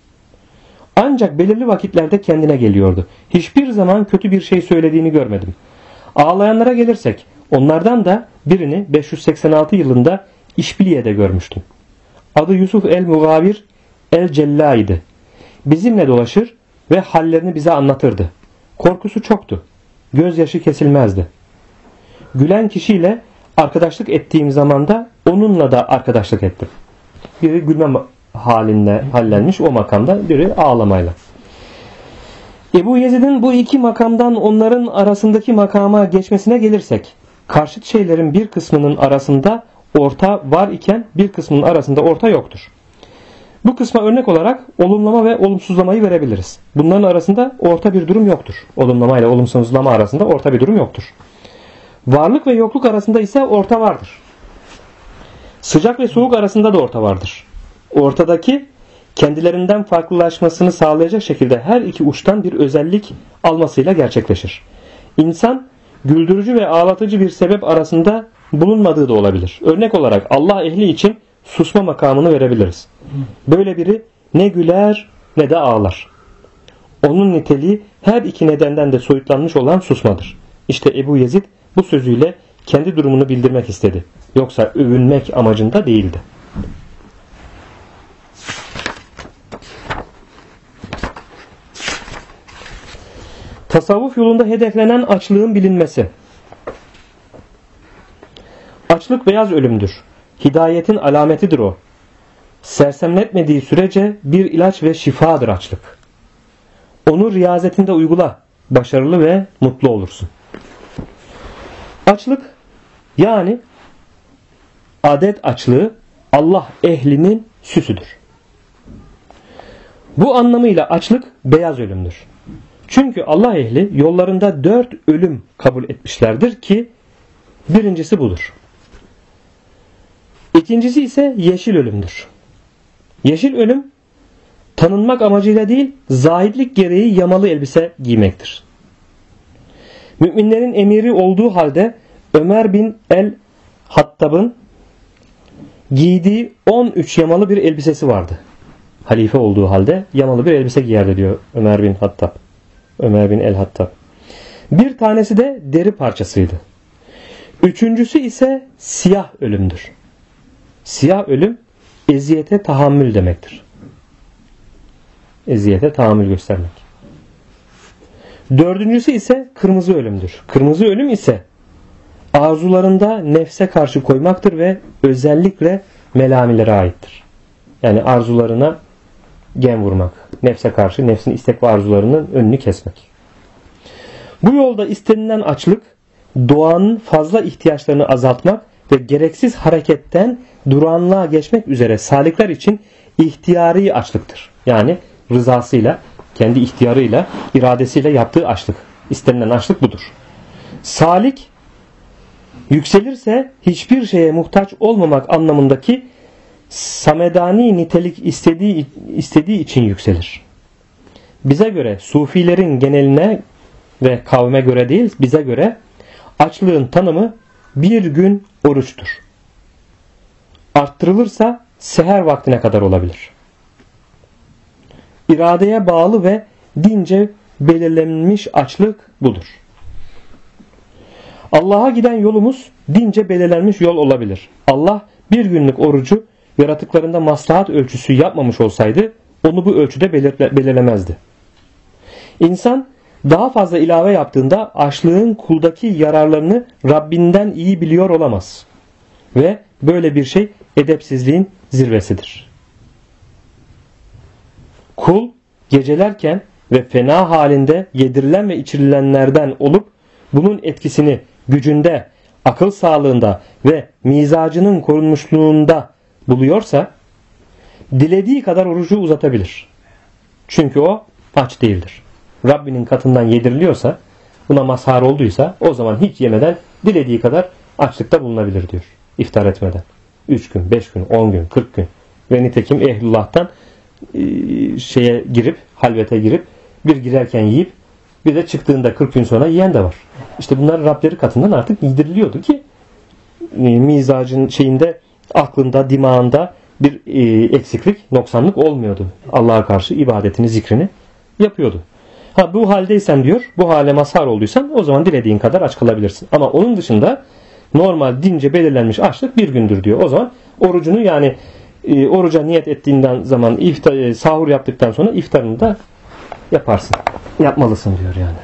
Ancak belirli vakitlerde kendine geliyordu. Hiçbir zaman kötü bir şey söylediğini görmedim. Ağlayanlara gelirsek onlardan da birini 586 yılında İşbiliye'de görmüştüm. Adı Yusuf el-Mugavir el-Cella idi. Bizimle dolaşır ve hallerini bize anlatırdı. Korkusu çoktu. Gözyaşı kesilmezdi. Gülen kişiyle arkadaşlık ettiğim zamanda onunla da arkadaşlık ettim. Biri gülme halinde hallenmiş o makamda, biri ağlamayla. Ebu Yezid'in bu iki makamdan onların arasındaki makama geçmesine gelirsek, karşıt şeylerin bir kısmının arasında orta var iken bir kısmının arasında orta yoktur. Bu kısma örnek olarak olumlama ve olumsuzlamayı verebiliriz. Bunların arasında orta bir durum yoktur. Olumlama ile olumsuzlama arasında orta bir durum yoktur. Varlık ve yokluk arasında ise orta vardır. Sıcak ve soğuk arasında da orta vardır. Ortadaki kendilerinden farklılaşmasını sağlayacak şekilde her iki uçtan bir özellik almasıyla gerçekleşir. İnsan güldürücü ve ağlatıcı bir sebep arasında bulunmadığı da olabilir. Örnek olarak Allah ehli için susma makamını verebiliriz. Böyle biri ne güler ne de ağlar. Onun niteliği her iki nedenden de soyutlanmış olan susmadır. İşte Ebu Yezid bu sözüyle kendi durumunu bildirmek istedi. Yoksa övünmek amacında değildi. Tasavvuf yolunda hedeflenen açlığın bilinmesi. Açlık beyaz ölümdür. Hidayetin alametidir o. Sersemletmediği sürece bir ilaç ve şifadır açlık. Onu riyazetinde uygula. Başarılı ve mutlu olursun. Açlık yani adet açlığı Allah ehlinin süsüdür. Bu anlamıyla açlık beyaz ölümdür. Çünkü Allah ehli yollarında 4 ölüm kabul etmişlerdir ki birincisi budur. İkincisi ise yeşil ölümdür. Yeşil ölüm tanınmak amacıyla değil, zahitlik gereği yamalı elbise giymektir. Müminlerin emiri olduğu halde Ömer bin el-Hattab'ın giydiği 13 yamalı bir elbisesi vardı. Halife olduğu halde yamalı bir elbise giyerdi diyor Ömer bin Hattab. Ömer bin el-Hattab. Bir tanesi de deri parçasıydı. Üçüncüsü ise siyah ölümdür. Siyah ölüm eziyete tahammül demektir. Eziyete tahammül göstermek. Dördüncüsü ise kırmızı ölümdür. Kırmızı ölüm ise arzularında nefse karşı koymaktır ve özellikle melamilere aittir. Yani arzularına gem vurmak. Nefse karşı nefsin istek ve arzularının önünü kesmek. Bu yolda istenilen açlık doğanın fazla ihtiyaçlarını azaltmak ve gereksiz hareketten durağanlığa geçmek üzere salikler için ihtiyari açlıktır. Yani rızasıyla, kendi ihtiyarıyla, iradesiyle yaptığı açlık. İstenilen açlık budur. Salik yükselirse hiçbir şeye muhtaç olmamak anlamındaki samedani nitelik istediği için yükselir. Bize göre sufilerin geneline ve kavme göre değil, bize göre açlığın tanımı bir gün oruçtur. arttırılırsa seher vaktine kadar olabilir. İradeye bağlı ve dince belirlenmiş açlık budur. Allah'a giden yolumuz dince belirlenmiş yol olabilir. Allah bir günlük orucu yaratıklarında maslahat ölçüsü yapmamış olsaydı onu bu ölçüde belirlemezdi. İnsan daha fazla ilave yaptığında açlığın kuldaki yararlarını Rabbinden iyi biliyor olamaz. Ve böyle bir şey edepsizliğin zirvesidir. Kul gecelerken ve fena halinde yedirilen ve içirilenlerden olup bunun etkisini gücünde, akıl sağlığında ve mizacının korunmuşluğunda buluyorsa dilediği kadar orucu uzatabilir. Çünkü o aç değildir. Rabbinin katından yediriliyorsa, buna mazhar olduysa o zaman hiç yemeden dilediği kadar açlıkta bulunabilir diyor. İftar etmeden. 3 gün, 5 gün, 10 gün, 40 gün. Ve nitekim ehlullah'tan halvete girip bir girerken yiyip bir de çıktığında 40 gün sonra yiyen de var. İşte bunlar Rableri katından artık yediriliyordu ki mizacın aklında, dimağında bir eksiklik, noksanlık olmuyordu. Allah'a karşı ibadetini, zikrini yapıyordu. Bu haldeysen diyor, bu hale mazhar olduysan o zaman dilediğin kadar aç kalabilirsin. Ama onun dışında normal dince belirlenmiş açlık bir gündür diyor. O zaman orucunu oruca niyet ettiğinden zaman sahur yaptıktan sonra iftarını da yaparsın. Yapmalısın diyor yani.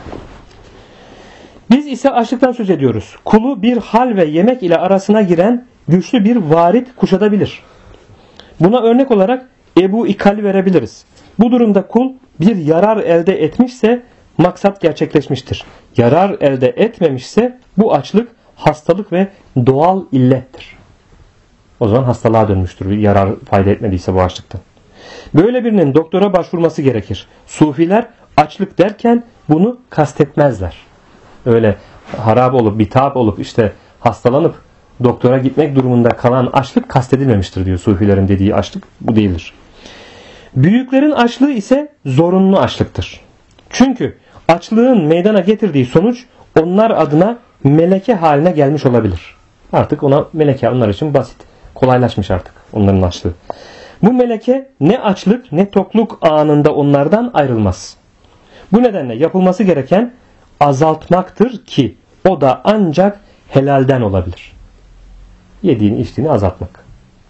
Biz ise açlıktan söz ediyoruz. Kulu bir hal ve yemek ile arasına giren güçlü bir varit kuşatabilir. Buna örnek olarak Ebu İkal'i verebiliriz. Bu durumda kul bir yarar elde etmişse maksat gerçekleşmiştir. Yarar elde etmemişse bu açlık hastalık ve doğal illettir. O zaman hastalığa dönmüştür. Bir yarar fayda etmediyse bu açlıktan. Böyle birinin doktora başvurması gerekir. Sufiler açlık derken bunu kastetmezler. Öyle harap olup, bitap olup hastalanıp doktora gitmek durumunda kalan açlık kastedilmemiştir diyor Sufilerin dediği açlık bu değildir. Büyüklerin açlığı ise zorunlu açlıktır. Çünkü açlığın meydana getirdiği sonuç onlar adına meleke haline gelmiş olabilir. Artık ona meleke onlar için basit, kolaylaşmış artık onların açlığı. Bu meleke ne açlık ne tokluk anında onlardan ayrılmaz. Bu nedenle yapılması gereken azaltmaktır ki o da ancak helalden olabilir. Yediğini içtiğini azaltmak.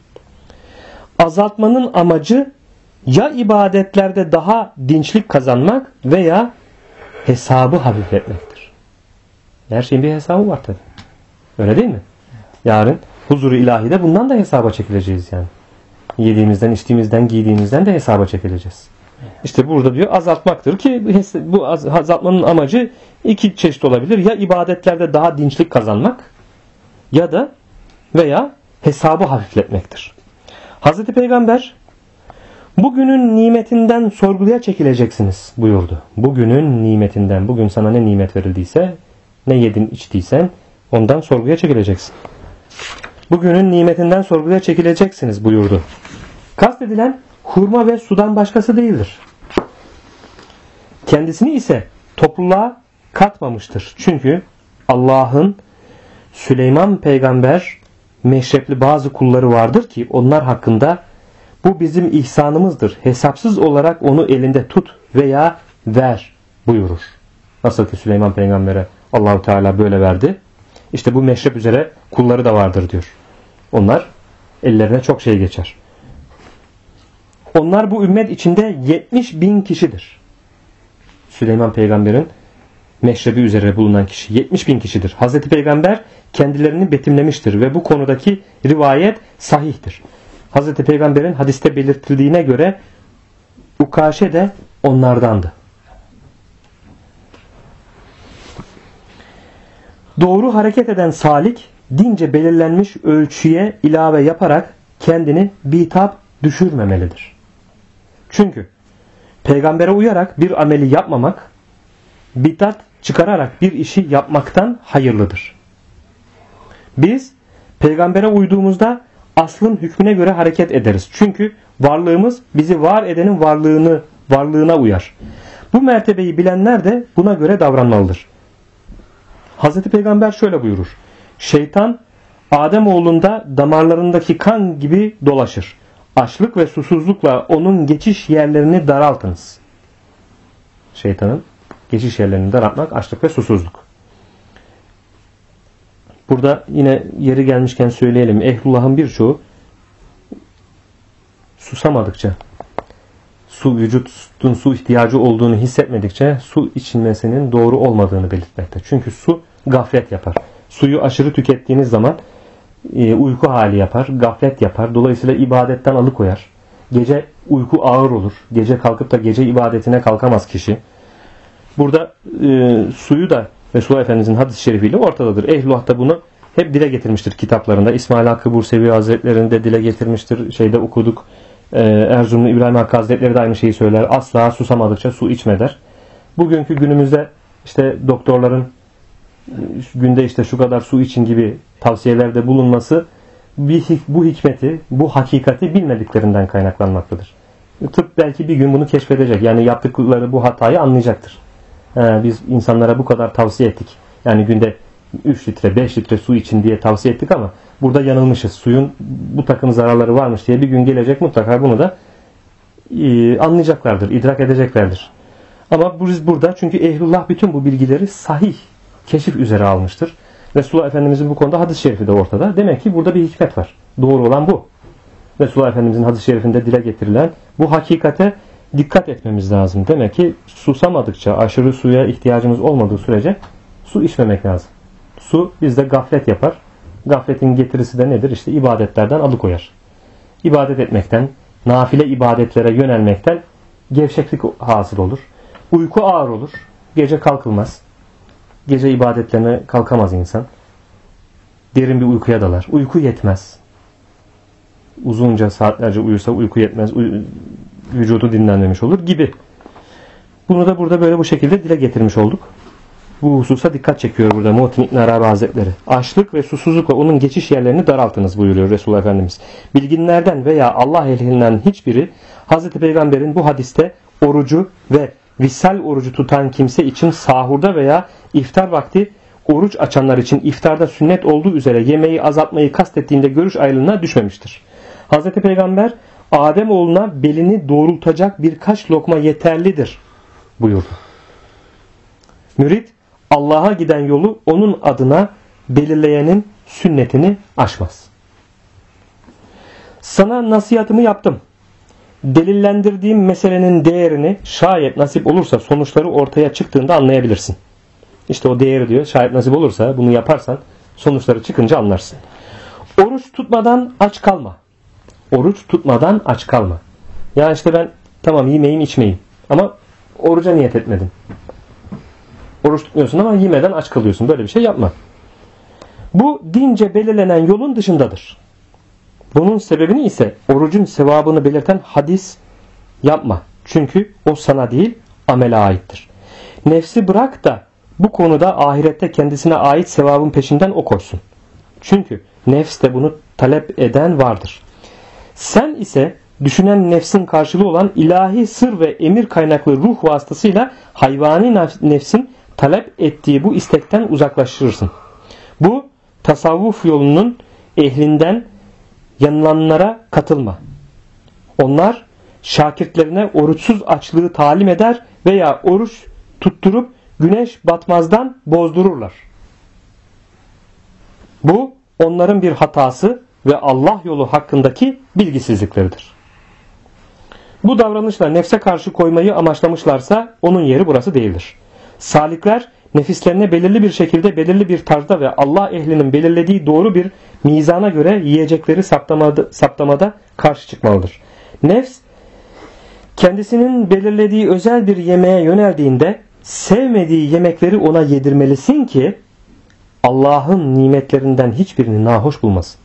Azaltmanın amacı ya ibadetlerde daha dinçlik kazanmak veya hesabı hafifletmektir. Her şeyin bir hesabı var tabi. Öyle değil mi? Yarın huzuru ilahide bundan da hesaba çekileceğiz yani. Yediğimizden, içtiğimizden, giydiğimizden de hesaba çekileceğiz. İşte burada diyor azaltmaktır ki bu azaltmanın amacı iki çeşit olabilir. Ya ibadetlerde daha dinçlik kazanmak ya da veya hesabı hafifletmektir. Hazreti Peygamber bugünün nimetinden sorguya çekileceksiniz buyurdu. Bugünün nimetinden, bugün sana ne nimet verildiyse, ne yedin içtiysen ondan sorguya çekileceksin. Bugünün nimetinden sorguya çekileceksiniz buyurdu. Kastedilen hurma ve sudan başkası değildir. Kendisini ise topluluğa katmamıştır. Çünkü Allah'ın Süleyman peygamber meşrepli bazı kulları vardır ki onlar hakkında bu bizim ihsanımızdır. Hesapsız olarak onu elinde tut veya ver buyurur. Nasıl ki Süleyman peygambere Allahu Teala böyle verdi. İşte bu meşrep üzere kulları da vardır diyor. Onlar ellerine çok şey geçer. Onlar bu ümmet içinde 70.000 kişidir. Süleyman peygamberin meşrebi üzere bulunan kişi 70.000 kişidir. Hazreti Peygamber kendilerini betimlemiştir ve bu konudaki rivayet sahihtir. Hazreti Peygamber'in hadiste belirtildiğine göre Ukaşe de onlardandı. Doğru hareket eden salik dince belirlenmiş ölçüye ilave yaparak kendini bitap düşürmemelidir. Çünkü peygambere uyarak bir ameli yapmamak bidat çıkararak bir işi yapmaktan hayırlıdır. Biz peygambere uyduğumuzda aslın hükmüne göre hareket ederiz. Çünkü varlığımız bizi var edenin varlığına uyar. Bu mertebeyi bilenler de buna göre davranmalıdır. Hazreti Peygamber şöyle buyurur. Şeytan Ademoğlunda damarlarındaki kan gibi dolaşır. Açlık ve susuzlukla onun geçiş yerlerini daraltınız. Şeytanın geçiş yerlerini daraltmak, açlık ve susuzluk. Burada yine yeri gelmişken söyleyelim. Ehlullah'ın birçoğu susamadıkça, vücudun su ihtiyacı olduğunu hissetmedikçe su içilmesinin doğru olmadığını belirtmekte. Çünkü su gaflet yapar. Suyu aşırı tükettiğiniz zaman uyku hali yapar, gaflet yapar. Dolayısıyla ibadetten alıkoyar. Gece uyku ağır olur. Gece kalkıp da gece ibadetine kalkamaz kişi. Burada suyu da Resulullah Efendimizin hadis-i şerifiyle ortadadır. Ehlullah da bunu hep dile getirmiştir kitaplarında. İsmail Hakkı Bursevi Hazretleri'nde dile getirmiştir. Şeyde okuduk. Erzurumlu İbrahim Hakkı Hazretleri de aynı şeyi söyler. Asla susamadıkça su içme der. Bugünkü günümüzde işte doktorların günde işte şu kadar su için gibi tavsiyelerde bulunması bu hikmeti, bu hakikati bilmediklerinden kaynaklanmaktadır. Tıp belki bir gün bunu keşfedecek. Yani yaptıkları bu hatayı anlayacaktır. Biz insanlara bu kadar tavsiye ettik. Yani günde 3 litre, 5 litre su için diye tavsiye ettik ama burada yanılmışız. Suyun bu takım zararları varmış diye bir gün gelecek, mutlaka bunu da anlayacaklardır, idrak edeceklerdir. Ama biz burada, çünkü ehlullah bütün bu bilgileri sahih, keşif üzere almıştır. Resulullah Efendimizin bu konuda hadis-i şerifi de ortada. Demek ki burada bir hikmet var. Doğru olan bu. Resulullah Efendimizin hadis-i şerifinde dile getirilen bu hakikate dikkat etmemiz lazım. Demek ki susamadıkça, aşırı suya ihtiyacımız olmadığı sürece su içmemek lazım. Su bizde gaflet yapar. Gafletin getirisi de nedir? İşte ibadetlerden alıkoyar. İbadet etmekten, nafile ibadetlere yönelmekten gevşeklik hasıl olur. Uyku ağır olur. Gece kalkılmaz. Gece ibadetlerine kalkamaz insan. Derin bir uykuya dalar. Uyku yetmez. Uzunca saatlerce uyursa uyku yetmez. Vücudu dinlenmemiş olur gibi. Bunu da burada böyle bu şekilde dile getirmiş olduk. Bu hususa dikkat çekiyor burada Muhittin İbn Arabi Hazretleri. Açlık ve susuzlukla onun geçiş yerlerini daraltınız buyuruyor Resulullah Efendimiz. Bilginlerden veya Allah ehlinden hiçbiri Hazreti Peygamber'in bu hadiste orucu ve vissal orucu tutan kimse için sahurda veya iftar vakti oruç açanlar için iftarda sünnet olduğu üzere yemeği azaltmayı kastettiğinde görüş ayrılığına düşmemiştir. Hazreti Peygamber Ademoğluna belini doğrultacak birkaç lokma yeterlidir buyurdu. Mürit Allah'a giden yolu onun adına belirleyenin sünnetini aşmaz. Sana nasihatımı yaptım. Delillendirdiğim meselenin değerini şayet nasip olursa sonuçları ortaya çıktığında anlayabilirsin. İşte o değeri diyor. Şayet nasip olursa bunu yaparsan sonuçları çıkınca anlarsın. Oruç tutmadan aç kalma. Oruç tutmadan aç kalma. Yani işte ben tamam yemeyeyim içmeyeyim ama oruca niyet etmedim. Oruç tutmuyorsun ama yemeden aç kalıyorsun. Böyle bir şey yapma. Bu dince belirlenen yolun dışındadır. Bunun sebebini ise orucun sevabını belirten hadis yapma. Çünkü o sana değil amele aittir. Nefsi bırak da bu konuda ahirette kendisine ait sevabın peşinden o koşsun. Çünkü nefs de bunu talep eden vardır. Sen ise düşünen nefsin karşılığı olan ilahi sır ve emir kaynaklı ruh vasıtasıyla hayvani nefsin talep ettiği bu istekten uzaklaştırırsın. Bu tasavvuf yolunun ehlinden yanılanlara katılma. Onlar şakirtlerine oruçsuz açlığı talim eder veya oruç tutturup güneş batmazdan bozdururlar. Bu onların bir hatası ve Allah yolu hakkındaki bilgisizlikleridir. Bu davranışla nefse karşı koymayı amaçlamışlarsa onun yeri burası değildir. Salikler nefislerine belirli bir şekilde, belirli bir tarzda ve Allah ehlinin belirlediği doğru bir mizana göre yiyecekleri saptamada karşı çıkmalıdır. Nefs kendisinin belirlediği özel bir yemeğe yöneldiğinde sevmediği yemekleri ona yedirmelisin ki Allah'ın nimetlerinden hiçbirini nahoş bulmasın.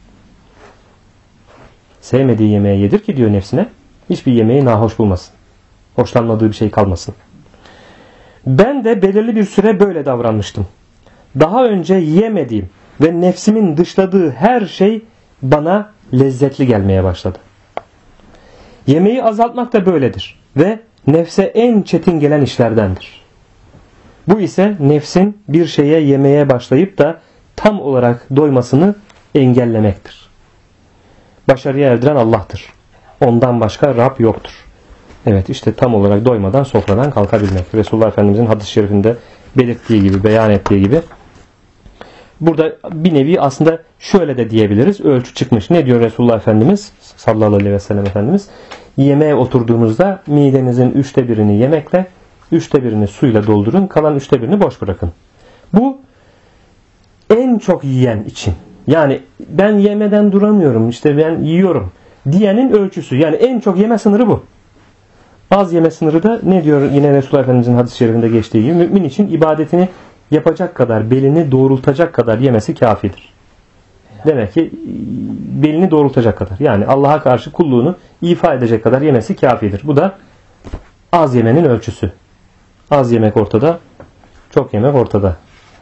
Sevmediği yemeği yedir ki diyor nefsine, hiçbir yemeği nahoş bulmasın. Hoşlanmadığı bir şey kalmasın. Ben de belirli bir süre böyle davranmıştım. Daha önce yemediğim ve nefsimin dışladığı her şey bana lezzetli gelmeye başladı. Yemeği azaltmak da böyledir ve nefse en çetin gelen işlerdendir. Bu ise nefsin bir şeye yemeye başlayıp da tam olarak doymasını engellemektir. Başarıya erdiren Allah'tır. Ondan başka Rab yoktur. Evet, işte tam olarak doymadan sofradan kalkabilmek. Resulullah Efendimizin hadis-i şerifinde belirttiği gibi, beyan ettiği gibi. Burada bir nevi aslında şöyle de diyebiliriz. Ölçü çıkmış. Ne diyor Resulullah Efendimiz? Sallallahu aleyhi ve sellem Efendimiz. Yemeğe oturduğunuzda midenizin 1/3'ünü yemekle, 1/3'ünü suyla doldurun. Kalan 1/3'ünü boş bırakın. Bu en çok yiyen için. Yani ben yemeden duramıyorum, işte ben yiyorum diyenin ölçüsü. Yani en çok yeme sınırı bu. Az yeme sınırı da ne diyor yine Resulullah Efendimizin hadis-i şerifinde geçtiği gibi, mümin için ibadetini yapacak kadar, belini doğrultacak kadar yemesi kafidir. Demek ki belini doğrultacak kadar, yani Allah'a karşı kulluğunu ifa edecek kadar yemesi kafidir. Bu da az yemenin ölçüsü. Az yemek ortada, çok yemek ortada.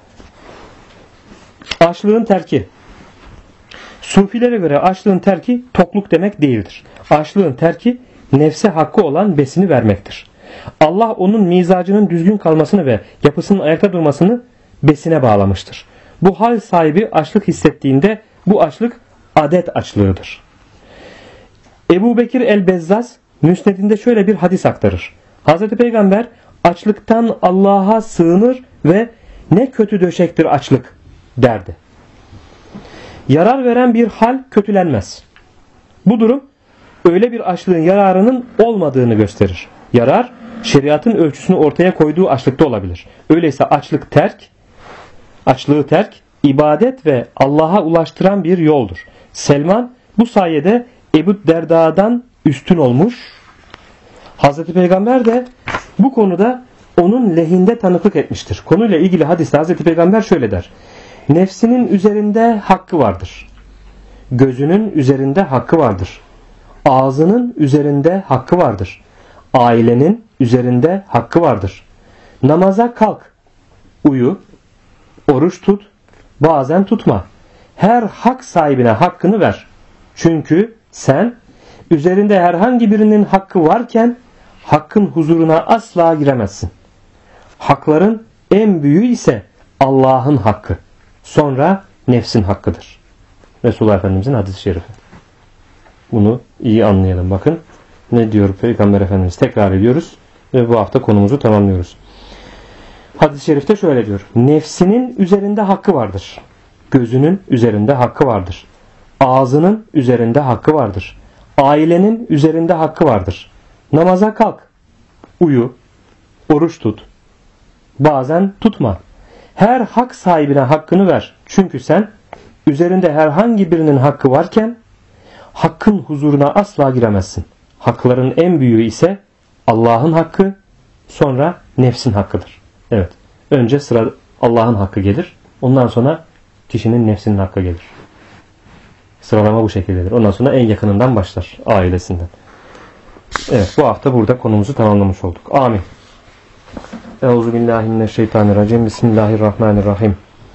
Açlığın terki. Sufilere göre açlığın terki tokluk demek değildir. Açlığın terki nefse hakkı olan besini vermektir. Allah onun mizacının düzgün kalmasını ve yapısının ayakta durmasını besine bağlamıştır. Bu hal sahibi açlık hissettiğinde bu açlık adet açlığıdır. Ebu Bekir el-Bezzaz Müsned'inde şöyle bir hadis aktarır. Hazreti Peygamber açlıktan Allah'a sığınır ve ne kötü döşektir açlık derdi. Yarar veren bir hal kötülenmez. Bu durum öyle bir açlığın yararının olmadığını gösterir. Yarar, şeriatın ölçüsünü ortaya koyduğu açlıkta olabilir. Öyleyse açlığı terk, ibadet ve Allah'a ulaştıran bir yoldur. Selman bu sayede Ebu Derda'dan üstün olmuş. Hazreti Peygamber de bu konuda onun lehinde tanıklık etmiştir. Konuyla ilgili hadiste Hazreti Peygamber şöyle der. Nefsinin üzerinde hakkı vardır. Gözünün üzerinde hakkı vardır. Ağzının üzerinde hakkı vardır. Ailenin üzerinde hakkı vardır. Namaza kalk, uyu, oruç tut, bazen tutma. Her hak sahibine hakkını ver. Çünkü sen üzerinde herhangi birinin hakkı varken hakkın huzuruna asla giremezsin. Hakların en büyüğü ise Allah'ın hakkı. Sonra nefsin hakkıdır. Resulullah Efendimizin hadis-i şerifi. Bunu iyi anlayalım. Bakın ne diyor Peygamber Efendimiz. Tekrar ediyoruz ve bu hafta konumuzu tamamlıyoruz. Hadis-i şerifte şöyle diyor. Nefsinin üzerinde hakkı vardır. Gözünün üzerinde hakkı vardır. Ağzının üzerinde hakkı vardır. Ailenin üzerinde hakkı vardır. Namaza kalk, uyu, oruç tut, bazen tutma. Her hak sahibine hakkını ver. Çünkü sen üzerinde herhangi birinin hakkı varken hakkın huzuruna asla giremezsin. Hakların en büyüğü ise Allah'ın hakkı, sonra nefsin hakkıdır. Evet. Önce sıra Allah'ın hakkı gelir. Ondan sonra kişinin nefsinin hakkı gelir. Sıralama bu şekildedir. Ondan sonra en yakınından başlar. Ailesinden. Evet. Bu hafta burada konumuzu tamamlamış olduk. Amin. Euzubillahimineşşeytanirracim. Bismillahirrahmanirrahim.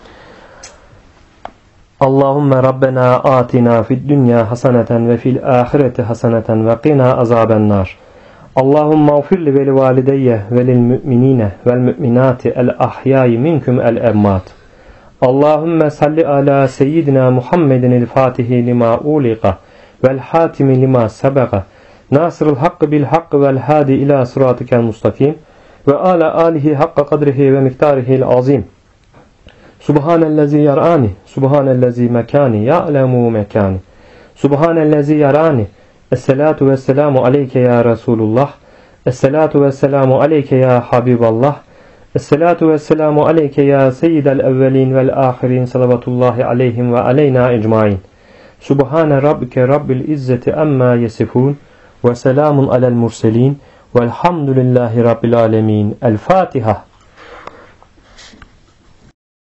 Allahümme Rabbena atina fid dünya haseneten ve fil ahireti haseneten ve qina azabennar. Allahümme ufirli veli valideyye velil müminine vel müminati el ahyayi minkum el emmat. Allahümme salli ala seyyidina Muhammedin el fatihi lima uliqa vel hatimi lima sebega nasırıl hakkı bil hakkı vel hadi ila sıratikel mustakim ve ala alihi hakka kadrihi ve miktarihil azim. Subhanellezi yarani, subhanellezi mekani, ya'lemu mekani. Subhanellezi yarani. Esselatu vesselamu aleyke ya Resulullah. Esselatu vesselamu aleyke ya Habiballah. Esselatu vesselamu aleyke ya seyyidel evvelin vel ahirin salavatullahi aleyhim ve aleyna ecmain. Subhane rabbike rabbil izzeti amma yesifun ve selamun alel murselin velhamdülillahi rabbil alemin. El Fatiha.